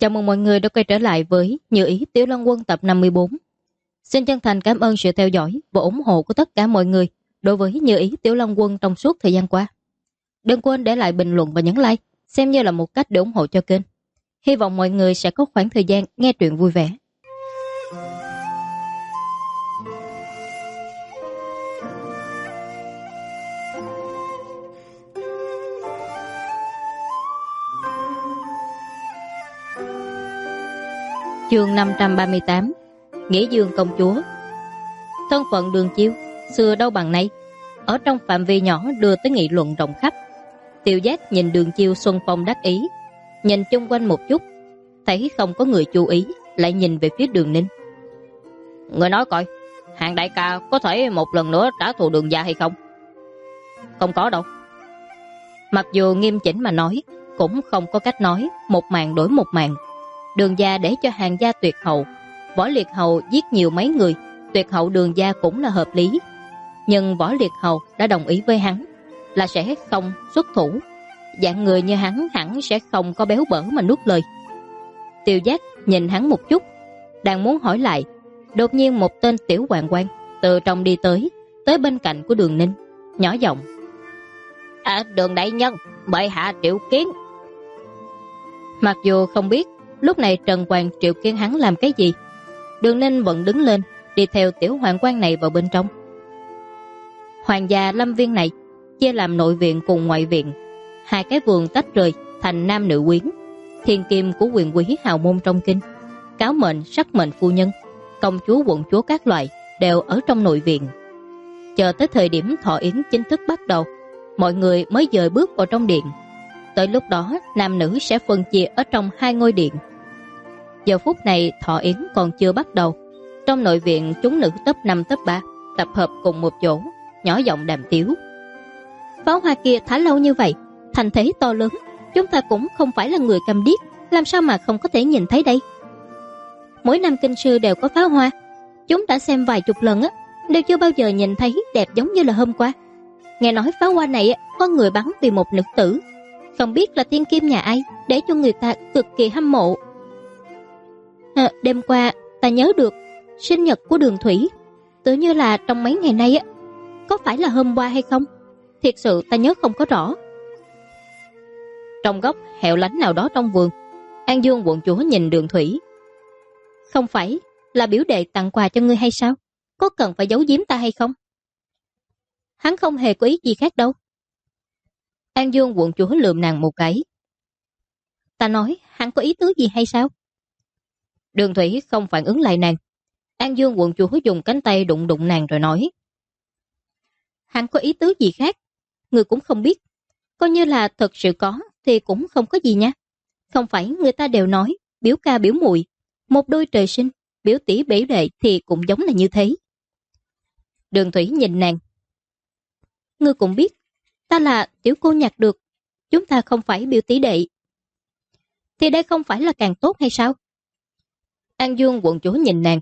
Chào mừng mọi người đã quay trở lại với Như Ý Tiểu Long Quân tập 54. Xin chân thành cảm ơn sự theo dõi và ủng hộ của tất cả mọi người đối với Như Ý Tiểu Long Quân trong suốt thời gian qua. Đừng quên để lại bình luận và nhấn like, xem như là một cách để ủng hộ cho kênh. Hy vọng mọi người sẽ có khoảng thời gian nghe truyện vui vẻ. Chương 538 Nghĩa Dương công chúa. Thân phận Đường Chiêu xưa đâu bằng nay, ở trong phạm vi nhỏ đưa tới nghị luận rộng khắp. Tiêu Giác nhìn Đường Chiêu xuân phong đắc ý, nhìn chung quanh một chút, thấy không có người chú ý, lại nhìn về phía Đường Ninh. Người nói coi, Hạng đại ca có thể một lần nữa trả thù Đường gia hay không? Không có đâu. Mặc dù nghiêm chỉnh mà nói, cũng không có cách nói, một màn đổi một màn. Đường gia để cho Hàn gia tuyệt hậu, Võ Liệt Hầu giết nhiều mấy người, tuyệt hậu Đường gia cũng là hợp lý. Nhưng Võ Liệt Hầu đã đồng ý với hắn là sẽ không xuất thủ. Dạng người như hắn hẳn sẽ không có béo bở mà nuốt lời. Tiêu Giác nhìn hắn một chút, đang muốn hỏi lại, đột nhiên một tên tiểu hoàng quan từ trong đi tới bên cạnh của Đường Ninh, nhỏ giọng: Đường đại nhân, bệ hạ triệu kiến. Mặc dù không biết lúc này Trần Hoàng triệu kiến hắn làm cái gì, Đường Ninh vẫn đứng lên, đi theo tiểu hoàng quan này vào bên trong. Hoàng gia lâm viên này chia làm nội viện cùng ngoại viện, hai cái vườn tách rời thành nam nữ quyến. Thiên kim của quyền quý hào môn trong kinh, cáo mệnh, sắc mệnh phu nhân, công chúa, quận chúa các loại đều ở trong nội viện. Chờ tới thời điểm thọ yến chính thức bắt đầu, mọi người mới dời bước vào trong điện. Tới lúc đó nam nữ sẽ phân chia ở trong hai ngôi điện. Giờ phút này thọ yến còn chưa bắt đầu, trong nội viện chúng nữ top 5 top 3 tập hợp cùng một chỗ, nhỏ giọng đàm tiếu. Pháo hoa kia thả lâu như vậy, thành thế to lớn, chúng ta cũng không phải là người câm điếc, làm sao mà không có thể nhìn thấy đây? Mỗi năm kinh sư đều có pháo hoa, chúng đã xem vài chục lần á, đều chưa bao giờ nhìn thấy đẹp giống như là hôm qua. Nghe nói pháo hoa này có người bắn vì một nữ tử, không biết là thiên kim nhà ai, để cho người ta cực kỳ hâm mộ. Đêm qua ta nhớ được sinh nhật của Đường Thủy, tự như là trong mấy ngày nay á, có phải là hôm qua hay không? Thiệt sự ta nhớ không có rõ. Trong góc hẻo lánh nào đó trong vườn, An Dương quận chúa nhìn Đường Thủy. Không phải là biểu đệ tặng quà cho ngươi hay sao? Có cần phải giấu giếm ta hay không? Hắn không hề có ý gì khác đâu. An Dương quận chúa lườm nàng một cái. Ta nói hắn có ý tứ gì hay sao? Đường Thủy không phản ứng lại nàng. An Dương quận chúa dùng cánh tay đụng đụng nàng rồi nói: Hắn có ý tứ gì khác, người cũng không biết. Coi như là thật sự có thì cũng không có gì nha. Không phải người ta đều nói biểu ca biểu muội, một đôi trời sinh, biểu tỷ biểu đệ thì cũng giống là như thế. Đường Thủy nhìn nàng. Ngươi cũng biết, ta là tiểu cô nhặt được, chúng ta không phải biểu tỷ đệ. Thì đây không phải là càng tốt hay sao? An Dương quận chúa nhìn nàng.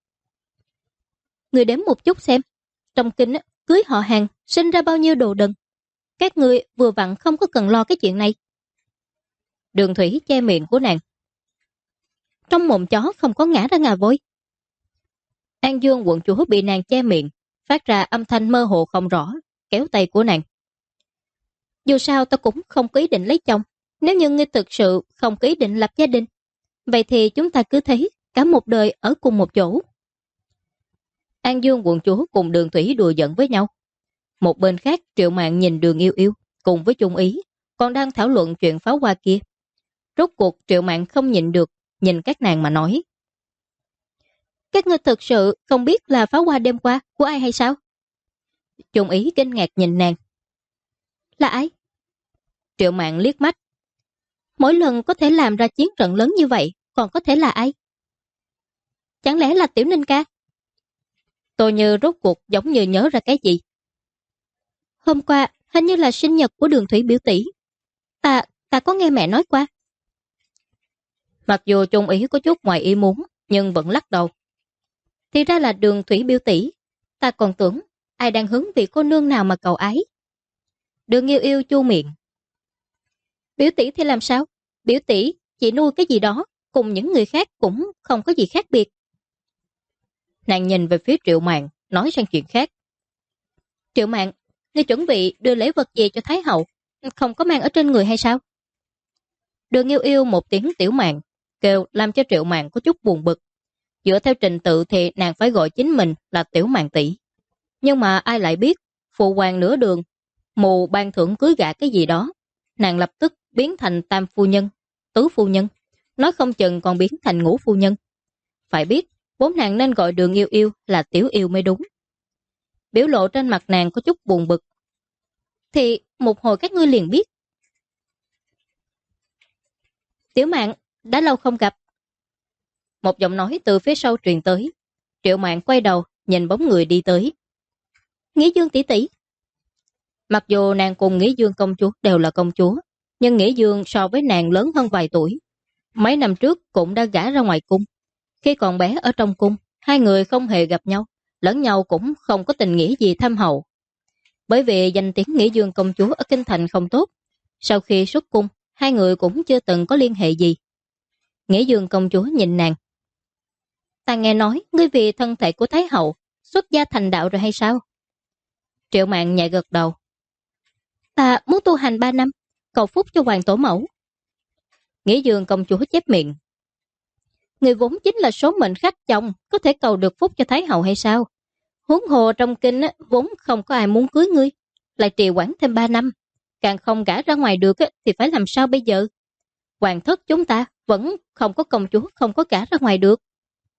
Người đếm một chút xem, trong kinh cưới họ Hàng sinh ra bao nhiêu đồ đần. Các người vừa vặn không có cần lo cái chuyện này. Đường Thủy che miệng của nàng. Trong mồm chó không có ngã ra ngà voi. An Dương quận chúa bị nàng che miệng, phát ra âm thanh mơ hồ không rõ, kéo tay của nàng. Dù sao ta cũng không có ý định lấy chồng. Nếu như ngươi thực sự không có ý định lập gia đình, vậy thì chúng ta cứ thế cả một đời ở cùng một chỗ. An Dương quận chúa cùng Đường Thủy đùa giỡn với nhau. Một bên khác Triệu Mạn nhìn Đường Yêu Yêu cùng với Trung Ý còn đang thảo luận chuyện pháo hoa kia. Rốt cuộc Triệu Mạn không nhịn được, nhìn các nàng mà nói: Các ngươi thực sự không biết là pháo hoa đêm qua của ai hay sao? Trung Ý kinh ngạc nhìn nàng. Là ai? Triệu Mạn liếc mắt. Mỗi lần có thể làm ra chiến trận lớn như vậy, còn có thể là ai? Chẳng lẽ là Tiểu Ninh ca? Tôi như rốt cuộc giống như nhớ ra cái gì. Hôm qua hình như là sinh nhật của Đường Thủy biểu tỷ. Ta có nghe mẹ nói qua. Mặc dù Trung Ý có chút ngoài ý muốn, nhưng vẫn lắc đầu. Thì ra là Đường Thủy biểu tỷ. Ta còn tưởng ai đang hướng vị cô nương nào mà cầu ái. Đường Yêu Yêu chu miệng. Biểu tỷ thì làm sao? Biểu tỷ chỉ nuôi cái gì đó, cùng những người khác cũng không có gì khác biệt. Nàng nhìn về phía Triệu Mạn, nói sang chuyện khác. Triệu Mạn, ngươi chuẩn bị đưa lễ vật gì cho Thái hậu, không có mang ở trên người hay sao? Đường Yêu Yêu một tiếng Tiểu Mạn kêu làm cho Triệu Mạn có chút buồn bực. Dựa theo trình tự thì nàng phải gọi chính mình là Tiểu Mạn tỷ. Nhưng mà ai lại biết, phụ hoàng nửa đường, mù ban thưởng cưới gả cái gì đó. Nàng lập tức biến thành tam phu nhân, tứ phu nhân, nói không chừng còn biến thành ngũ phu nhân. Phải biết, vốn nàng nên gọi Đường Yêu Yêu là Tiểu Yêu mới đúng. Biểu lộ trên mặt nàng có chút buồn bực. Thì một hồi các ngươi liền biết. Tiểu Mạn, đã lâu không gặp. Một giọng nói từ phía sau truyền tới. Triệu Mạn quay đầu, nhìn bóng người đi tới. Nghĩa Dương tỷ tỷ. Mặc dù nàng cùng Nghĩa Dương công chúa đều là công chúa, nhưng Nghĩa Dương so với nàng lớn hơn vài tuổi. Mấy năm trước cũng đã gả ra ngoài cung. Khi còn bé ở trong cung, hai người không hề gặp nhau, lẫn nhau cũng không có tình nghĩa gì thâm hậu. Bởi vì danh tiếng Nghĩa Dương công chúa ở kinh thành không tốt, sau khi xuất cung, hai người cũng chưa từng có liên hệ gì. Nghĩa Dương công chúa nhìn nàng. Ta nghe nói ngươi vì thân thể của Thái hậu xuất gia thành đạo rồi hay sao? Triệu Mạn nhẹ gật đầu. Ta muốn tu hành 3 năm, cầu phúc cho hoàng tổ mẫu. Nghĩa Dương công chúa chép miệng. Người vốn chính là số mệnh khắc chồng, có thể cầu được phúc cho Thái hậu hay sao? Huống hồ trong kinh vốn không có ai muốn cưới ngươi, lại trì hoãn thêm 3 năm, càng không gả ra ngoài được thì phải làm sao bây giờ? Hoàng thất chúng ta vẫn không có công chúa, không có gả ra ngoài được.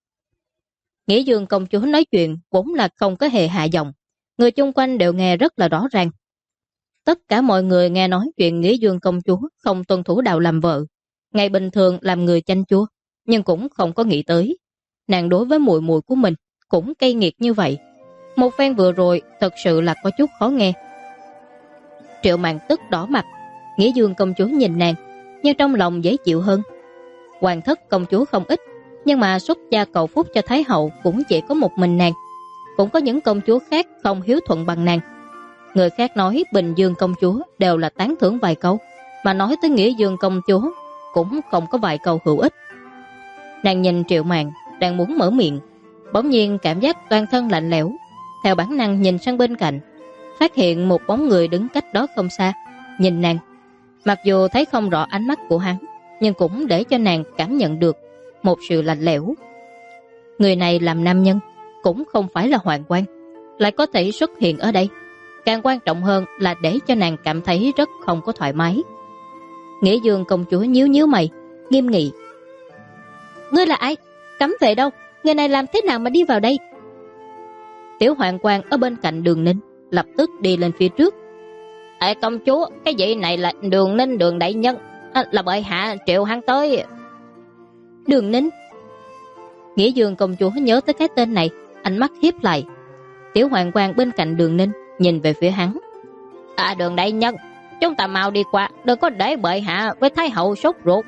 Nghĩa Dương công chúa nói chuyện vốn là không có hề hạ giọng, người chung quanh đều nghe rất là rõ ràng. Tất cả mọi người nghe nói chuyện Nghĩa Dương công chúa không tuân thủ đạo làm vợ, ngày bình thường làm người chanh chua, nhưng cũng không có nghĩ tới nàng đối với muội muội của mình cũng cay nghiệt như vậy. Một phen vừa rồi thật sự là có chút khó nghe. Triệu Mạn tức đỏ mặt. Nghĩa Dương công chúa nhìn nàng, nhưng trong lòng dễ chịu hơn. Hoàng thất công chúa không ít, nhưng mà xuất gia cầu phúc cho Thái hậu cũng chỉ có một mình nàng. Cũng có những công chúa khác không hiếu thuận bằng nàng. Người khác nói Bình Dương công chúa đều là tán thưởng vài câu, mà nói tới Nghĩa Dương công chúa cũng không có vài câu hữu ích. Nàng nhìn Triệu Mạn đang muốn mở miệng, bỗng nhiên cảm giác toàn thân lạnh lẽo, theo bản năng nhìn sang bên cạnh, phát hiện một bóng người đứng cách đó không xa, nhìn nàng. Mặc dù thấy không rõ ánh mắt của hắn, nhưng cũng để cho nàng cảm nhận được một sự lạnh lẽo. Người này làm nam nhân, cũng không phải là hoàng quan, lại có thể xuất hiện ở đây. Càng quan trọng hơn là để cho nàng cảm thấy rất không có thoải mái. Nghĩa Dương công chúa nhíu nhíu mày, nghiêm nghị. Ngươi là ai? Cấm vệ đâu? Người này làm thế nào mà đi vào đây? Tiểu hoàng quan ở bên cạnh Đường Ninh lập tức đi lên phía trước. Công chúa, cái vị này là Đường Ninh Đường đại nhân, là bệ hạ triệu hắn tới. Đường Ninh. Nghĩa Dương công chúa nhớ tới cái tên này, ánh mắt hiếp lại. Tiểu hoàng quan bên cạnh Đường Ninh nhìn về phía hắn. Đường đại nhân, chúng ta mau đi qua, đừng có để bệ hạ với Thái hậu sốt ruột.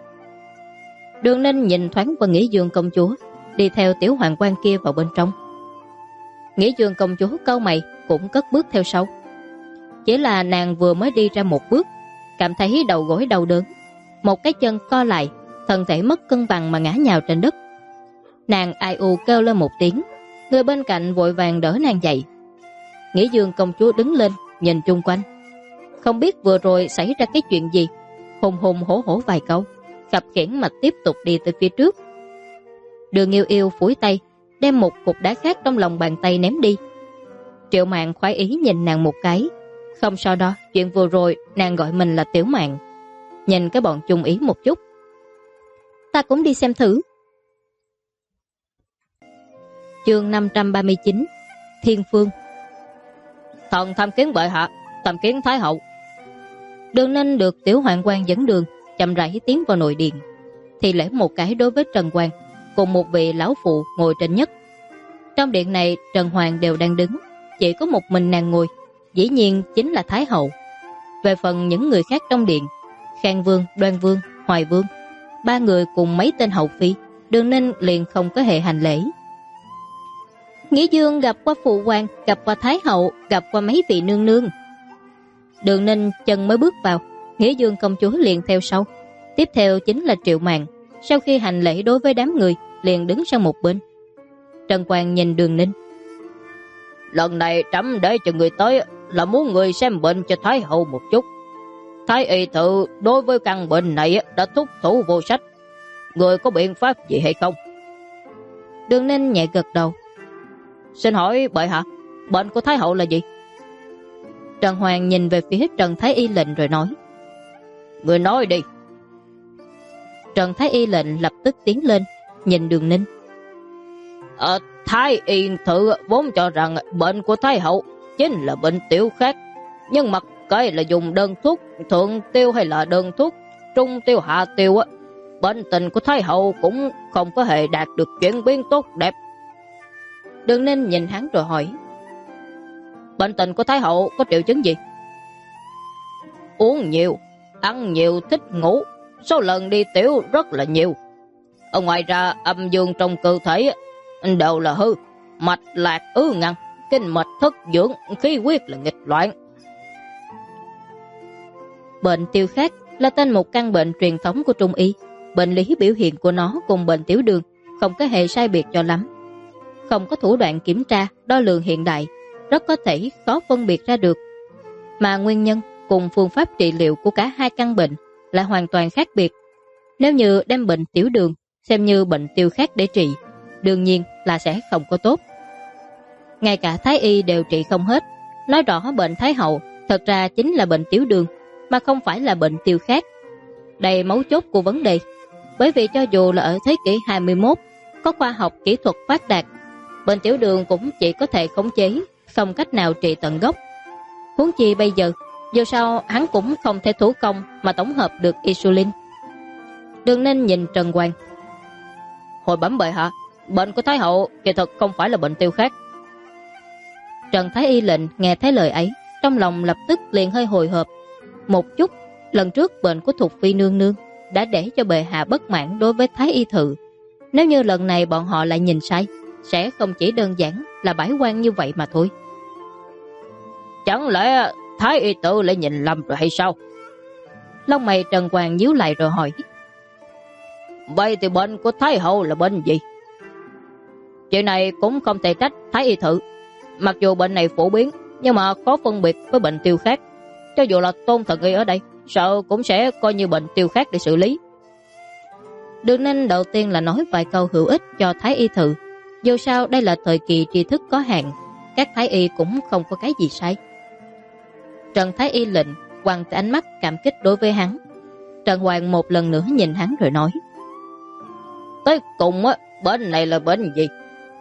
Đường Ninh nhìn thoáng qua Nghĩa Dương công chúa, đi theo tiểu hoàng quan kia vào bên trong. Nghĩa Dương công chúa cau mày cũng cất bước theo sau. Chỉ là nàng vừa mới đi ra một bước, cảm thấy đầu gối đau đớn, một cái chân co lại, thân thể mất cân bằng mà ngã nhào trên đất. Nàng ai u kêu lên một tiếng, người bên cạnh vội vàng đỡ nàng dậy. Nghĩa Dương công chúa đứng lên, nhìn chung quanh, không biết vừa rồi xảy ra cái chuyện gì, hùng hùng hổ hổ vài câu, khập khiễng mà tiếp tục đi tới phía trước. Đường Yêu Yêu phủi tay, đem một cục đá khác trong lòng bàn tay ném đi. Triệu Mạn khoái ý nhìn nàng một cái, không so đo chuyện vừa rồi nàng gọi mình là Tiểu Mạn, nhìn cái bọn chung ý một chút. Ta cũng đi xem thử. Chương 539 Thiên Phương. Thần tham kiến bệ hạ, tham kiến Thái hậu. Đường Ninh được tiểu hoàng quan dẫn đường, chậm rãi tiến vào nội điện, thì lễ một cái đối với Trần Hoàng cùng một vị lão phụ ngồi trên nhất. Trong điện này Trần Hoàng đều đang đứng, chỉ có một mình nàng ngồi, dĩ nhiên chính là Thái hậu. Về phần những người khác trong điện, Khang Vương, Đoan Vương, Hoài Vương, ba người cùng mấy tên hậu phi, Đường Ninh liền không có hề hành lễ. Nghĩa Dương gặp qua phụ hoàng, gặp qua Thái hậu, gặp qua mấy vị nương nương. Đường Ninh chân mới bước vào, Nghĩa Dương công chúa liền theo sau, tiếp theo chính là Triệu Mạn, Sau khi hành lễ đối với đám người, liền đứng sang một bên. Trần Quang nhìn Đường Ninh. Lần này trẫm để cho người tới là muốn người xem bệnh cho Thái hậu một chút. Thái y tự đối với căn bệnh này đã thúc thủ vô sách. Người có biện pháp gì hay không? Đường Ninh nhẹ gật đầu. Xin hỏi bệ hạ, bệnh của Thái hậu là gì? Trần Hoàng nhìn về phía Trần Thái y lệnh rồi nói. Người nói đi. Trần Thái y lệnh lập tức tiến lên, nhìn Đường Ninh. Thái y thử vốn cho rằng bệnh của Thái hậu chính là bệnh tiểu khát, nhưng mặc kệ là dùng đơn thuốc thượng tiêu hay là đơn thuốc trung tiêu hạ tiêu, bệnh tình của Thái hậu cũng không có hề đạt được chuyển biến tốt đẹp. Đường Ninh nhìn hắn rồi hỏi. Bệnh tình của Thái hậu có triệu chứng gì? Uống nhiều, ăn nhiều, thích ngủ, số lần đi tiểu rất là nhiều. Ở ngoài ra âm dương trong cơ thể đều là hư, mạch lạc ứ ngăn, kinh mạch thất dưỡng, khí huyết là nghịch loạn. Bệnh tiêu khát là tên một căn bệnh truyền thống của Trung y. Bệnh lý biểu hiện của nó cùng bệnh tiểu đường không có hề sai biệt cho lắm. Không có thủ đoạn kiểm tra, đo lường hiện đại, rất có thể khó phân biệt ra được. Mà nguyên nhân cùng phương pháp trị liệu của cả hai căn bệnh là hoàn toàn khác biệt. Nếu như đem bệnh tiểu đường xem như bệnh tiêu khát để trị, đương nhiên là sẽ không có tốt. Ngay cả Thái y đều trị không hết. Nói rõ bệnh Thái hậu thật ra chính là bệnh tiểu đường, mà không phải là bệnh tiêu khát. Đây mấu chốt của vấn đề. Bởi vì cho dù là ở thế kỷ 21 có khoa học kỹ thuật phát đạt, bệnh tiểu đường cũng chỉ có thể khống chế, không cách nào trị tận gốc. Huống chi bây giờ, dù sao hắn cũng không thể thủ công mà tổng hợp được insulin. Đường Ninh nhìn Trần Quang. Hồi bẩm bệ hạ, bệnh của Thái hậu kỳ thực không phải là bệnh tiêu khát. Trần Thái y lệnh nghe thấy lời ấy, trong lòng lập tức liền hơi hồi hộp một chút. Lần trước bệnh của Thục Phi nương nương đã để cho bệ hạ bất mãn đối với Thái y thự. Nếu như lần này bọn họ lại nhìn sai, sẽ không chỉ đơn giản là bãi quan như vậy mà thôi. Chẳng lẽ Thái y tự lại nhìn lầm rồi hay sao? Lông mày Trần Quang nhíu lại rồi hỏi. Vậy thì bệnh của Thái hậu là bệnh gì? Chuyện này cũng không thể trách Thái y thự. Mặc dù bệnh này phổ biến, nhưng mà khó phân biệt với bệnh tiêu khát. Cho dù là Tôn thần y ở đây, sợ cũng sẽ coi như bệnh tiêu khát để xử lý. Đường Ninh đầu tiên là nói vài câu hữu ích cho Thái y thự. Dù sao đây là thời kỳ tri thức có hạn, các Thái y cũng không có cái gì sai. Trần Thái y lệnh quăng ánh mắt cảm kích đối với hắn. Trần Hoàng một lần nữa nhìn hắn rồi nói. Tới cùng á, bệnh này là bệnh gì?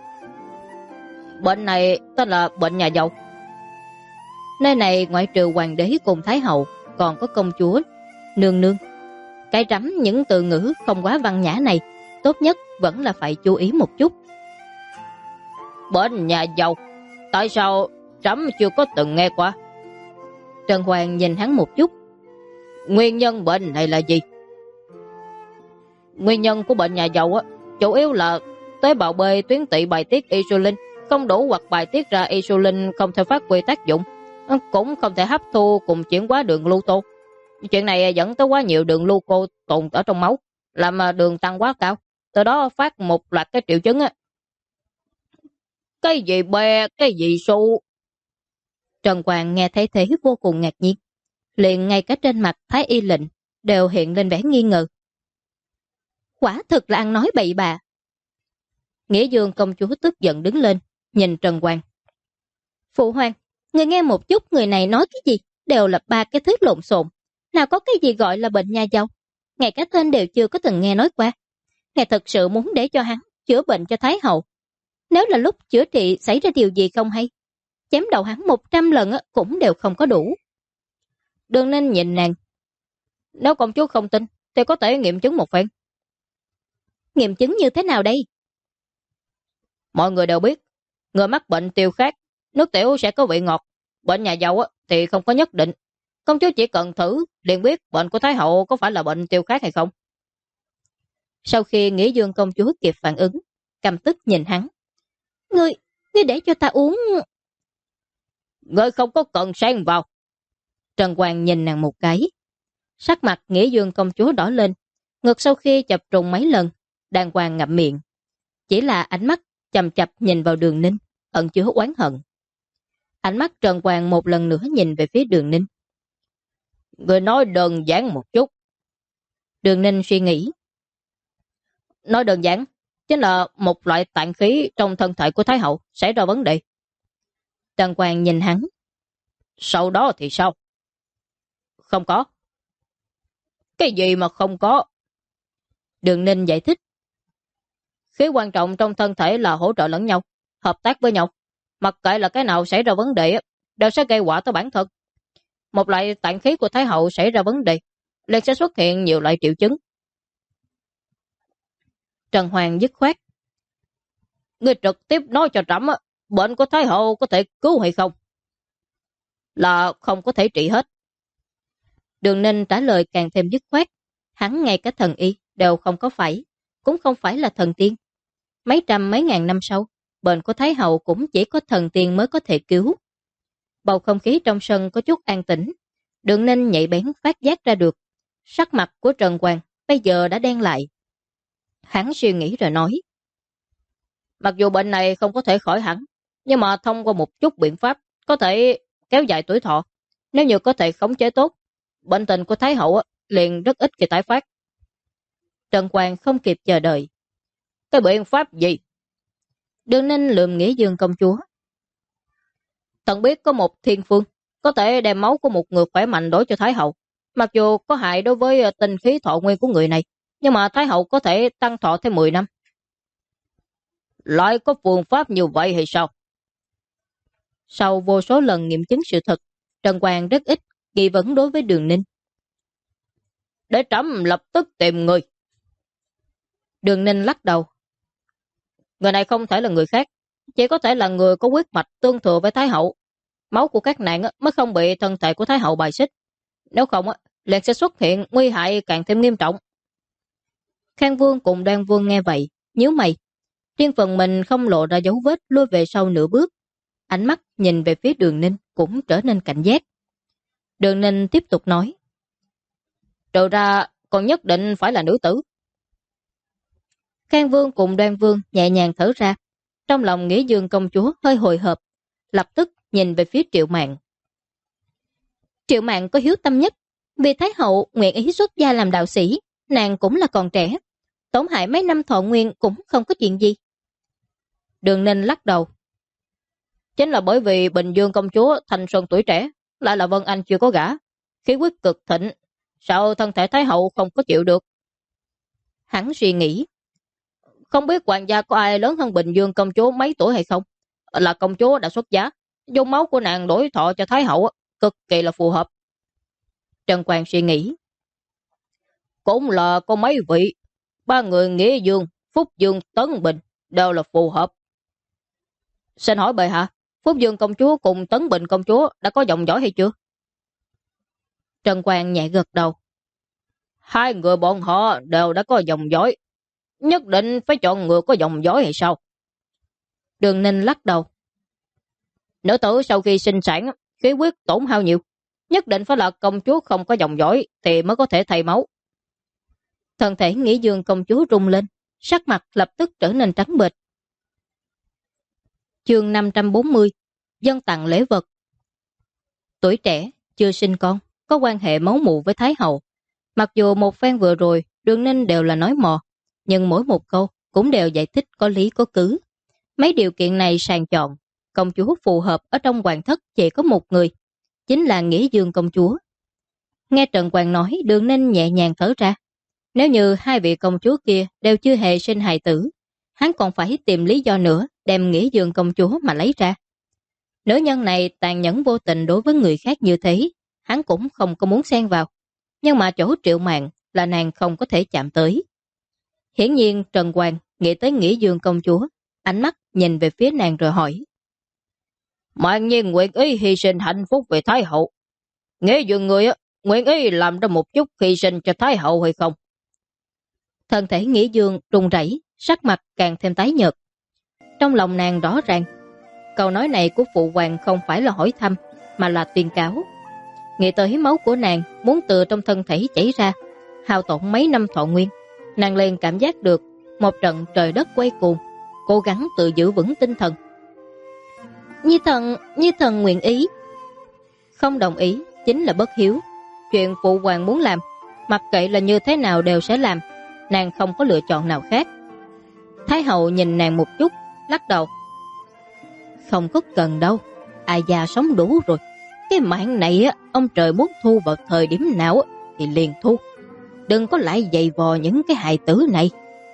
Bệnh này tên là bệnh nhà giàu. Nơi này ngoại trừ hoàng đế cùng thái hậu, còn có công chúa, nương nương. Cái rắm những từ ngữ không quá văn nhã này, tốt nhất vẫn là phải chú ý một chút. Bệnh nhà giàu, tại sao trẫm chưa có từng nghe qua? Trần Hoàng nhìn hắn một chút. Nguyên nhân bệnh này là gì? Nguyên nhân của bệnh nhà giàu á, chủ yếu là tế bào B tuyến tỵ bài tiết insulin không đủ, hoặc bài tiết ra insulin không thể phát huy tác dụng, cũng không thể hấp thu cùng chuyển hóa đường glucose. Chuyện này dẫn tới quá nhiều đường glucose tồn ở trong máu, làm đường tăng quá cao, từ đó phát một loạt cái triệu chứng á. Cái gì bè, cái gì su? Trần Quang nghe thấy thế vô cùng ngạc nhiên, liền ngay cả trên mặt Thái y lệnh đều hiện lên vẻ nghi ngờ. Quả thực là ăn nói bậy bạ. Nghĩa Dương công chúa tức giận đứng lên, nhìn Trần Quang. Phụ hoàng, người nghe một chút, người này nói cái gì đều là ba cái thứ lộn xộn. Nào có cái gì gọi là bệnh nhà giàu, ngay cả tên đều chưa có từng nghe nói qua. Ngài thật sự muốn để cho hắn chữa bệnh cho Thái hậu. Nếu là lúc chữa trị xảy ra điều gì không hay, chém đầu hắn 100 lần cũng đều không có đủ. Đường Ninh nhìn nàng. Nếu công chúa không tin thì có thể nghiệm chứng một phen. Nghiệm chứng như thế nào đây? Mọi người đều biết, người mắc bệnh tiêu khát, nước tiểu sẽ có vị ngọt. Bệnh nhà giàu thì không có nhất định. Công chúa chỉ cần thử liền biết bệnh của Thái hậu có phải là bệnh tiêu khát hay không. Sau khi Nghĩa Dương công chúa kịp phản ứng, căm tức nhìn hắn. Ngươi để cho ta uống. Ngươi không có cần xen vào. Trần Hoàng nhìn nàng một cái. Sắc mặt Nghĩa Dương công chúa đỏ lên, Ngực sau khi chập trùng mấy lần, đàng hoàng ngậm miệng. Chỉ là ánh mắt chằm chằm nhìn vào Đường Ninh, ẩn chứa oán hận. Ánh mắt Trần Hoàng một lần nữa nhìn về phía Đường Ninh. Người nói đơn giản một chút. Đường Ninh suy nghĩ. Nói đơn giản, chính là một loại tạng khí trong thân thể của Thái hậu xảy ra vấn đề. Trần Hoàng nhìn hắn. Sau đó thì sao? Không có. Cái gì mà không có? Đường Ninh giải thích. Khí quan trọng trong thân thể là hỗ trợ lẫn nhau, hợp tác với nhau. Mặc kệ là cái nào xảy ra vấn đề, đều sẽ gây họa tới bản thân. Một loại tạng khí của Thái hậu xảy ra vấn đề, liền sẽ xuất hiện nhiều loại triệu chứng. Trần Hoàng dứt khoát. Ngươi trực tiếp nói cho trẫm, bệnh của Thái hậu có thể cứu hay không? Là không có thể trị hết. Đường Ninh trả lời càng thêm dứt khoát. Hắn ngay cả thần y đều không có phải, cũng không phải là thần tiên. Mấy trăm mấy ngàn năm sau, bệnh của Thái hậu cũng chỉ có thần tiên mới có thể cứu. Bầu không khí trong sân có chút an tĩnh. Đường Ninh nhạy bén phát giác ra được. Sắc mặt của Trần Hoàng bây giờ đã đen lại. Hắn suy nghĩ rồi nói. Mặc dù bệnh này không có thể khỏi hẳn, nhưng mà thông qua một chút biện pháp có thể kéo dài tuổi thọ. Nếu như có thể khống chế tốt, bệnh tình của Thái hậu liền rất ít khi tái phát. Trần Hoàng không kịp chờ đợi. Cái biện pháp gì? Đường Ninh lườm Nghĩa Dương công chúa. Thần biết có một thiên phương có thể đem máu của một người khỏe mạnh đổi cho Thái hậu. Mặc dù có hại đối với tinh khí thọ nguyên của người này, nhưng mà Thái hậu có thể tăng thọ thêm 10 năm. Lại có phương pháp như vậy hay sao? Sau vô số lần nghiệm chứng sự thật, Trần Hoàng rất ít nghi vấn đối với Đường Ninh. Để trẫm lập tức tìm người. Đường Ninh lắc đầu. Người này không thể là người khác, chỉ có thể là người có huyết mạch tương thừa với Thái hậu. Máu của các nàng mới không bị thân thể của Thái hậu bài xích. Nếu không, liền sẽ xuất hiện nguy hại càng thêm nghiêm trọng. Khang Vương cùng Đoan Vương nghe vậy, nhíu mày. Riêng phần mình không lộ ra dấu vết lui về sau nửa bước. Ánh mắt nhìn về phía Đường Ninh cũng trở nên cảnh giác. Đường Ninh tiếp tục nói. Trừ ra còn nhất định phải là nữ tử. Khang Vương cùng Đoan Vương nhẹ nhàng thở ra. Trong lòng Nghĩa Dương công chúa hơi hồi hộp, lập tức nhìn về phía Triệu Mạn. Triệu Mạn có hiếu tâm nhất, vì Thái hậu nguyện ý xuất gia làm đạo sĩ, nàng cũng là còn trẻ, tổn hại mấy năm thọ nguyên cũng không có chuyện gì. Đường Ninh lắc đầu. Chính là bởi vì Bình Dương công chúa thanh xuân tuổi trẻ, lại là Vân Anh chưa có gả, khí huyết cực thịnh, sao thân thể Thái hậu không có chịu được. Hắn suy nghĩ. Không biết hoàng gia có ai lớn hơn Bình Dương công chúa mấy tuổi hay không? Là công chúa đã xuất giá, dùng máu của nàng đổi thọ cho Thái hậu, cực kỳ là phù hợp. Trần Quang suy nghĩ. Cũng là có mấy vị, ba người Nghĩa Dương, Phúc Dương, Tấn Bình đều là phù hợp. Xin hỏi bệ hạ, Phúc Dương công chúa cùng Tấn Bình công chúa đã có dòng dõi hay chưa? Trần Quang nhẹ gật đầu. Hai người bọn họ đều đã có dòng dõi. Nhất định phải chọn người có dòng dõi hay sao? Đường Ninh lắc đầu. Nữ tử sau khi sinh sản, khí huyết tổn hao nhiều. Nhất định phải là công chúa không có dòng dõi thì mới có thể thay máu. Thân thể Nghĩa Dương công chúa rung lên, sắc mặt lập tức trở nên trắng bệch. Chương 540, Dân tặng lễ vật. Tuổi trẻ, chưa sinh con, có quan hệ máu mủ với Thái hậu. Mặc dù một phen vừa rồi, Đường Ninh đều là nói mò, nhưng mỗi một câu cũng đều giải thích có lý có cứ. Mấy điều kiện này sàng chọn, công chúa phù hợp ở trong hoàng thất chỉ có một người, chính là Nghĩa Dương công chúa. Nghe Trần Quang nói, Đường Ninh nhẹ nhàng thở ra. Nếu như hai vị công chúa kia đều chưa hề sinh hài tử, hắn còn phải tìm lý do nữa đem Nghĩa Dương công chúa mà lấy ra. Nữ nhân này tàn nhẫn vô tình đối với người khác như thế, hắn cũng không có muốn xen vào. Nhưng mà chỗ Triệu Mạn là nàng không có thể chạm tới. Hiển nhiên Trần Quang nghĩ tới Nghĩa Dương công chúa, ánh mắt nhìn về phía nàng rồi hỏi. Mạn nhiên nguyện ý hy sinh hạnh phúc về Thái hậu. Nghĩa Dương người nguyện ý làm ra một chút hy sinh cho Thái hậu hay không? Thân thể Nghĩa Dương run rẩy, sắc mặt càng thêm tái nhợt. Trong lòng nàng rõ ràng, câu nói này của phụ hoàng không phải là hỏi thăm, mà là tuyên cáo. Nghĩ tới máu của nàng muốn từ trong thân thể chảy ra, hao tổn mấy năm thọ nguyên, nàng liền cảm giác được một trận trời đất quay cuồng, cố gắng tự giữ vững tinh thần. Như thần nguyện ý. Không đồng ý chính là bất hiếu. Chuyện phụ hoàng muốn làm, mặc kệ là như thế nào đều sẽ làm, nàng không có lựa chọn nào khác. Thái hậu nhìn nàng một chút, lắc đầu. Không có cần đâu, ai già sống đủ rồi. Cái mạng này á, ông trời muốn thu vào thời điểm nào thì liền thu. Đừng có lại dày vò những cái hài tử này.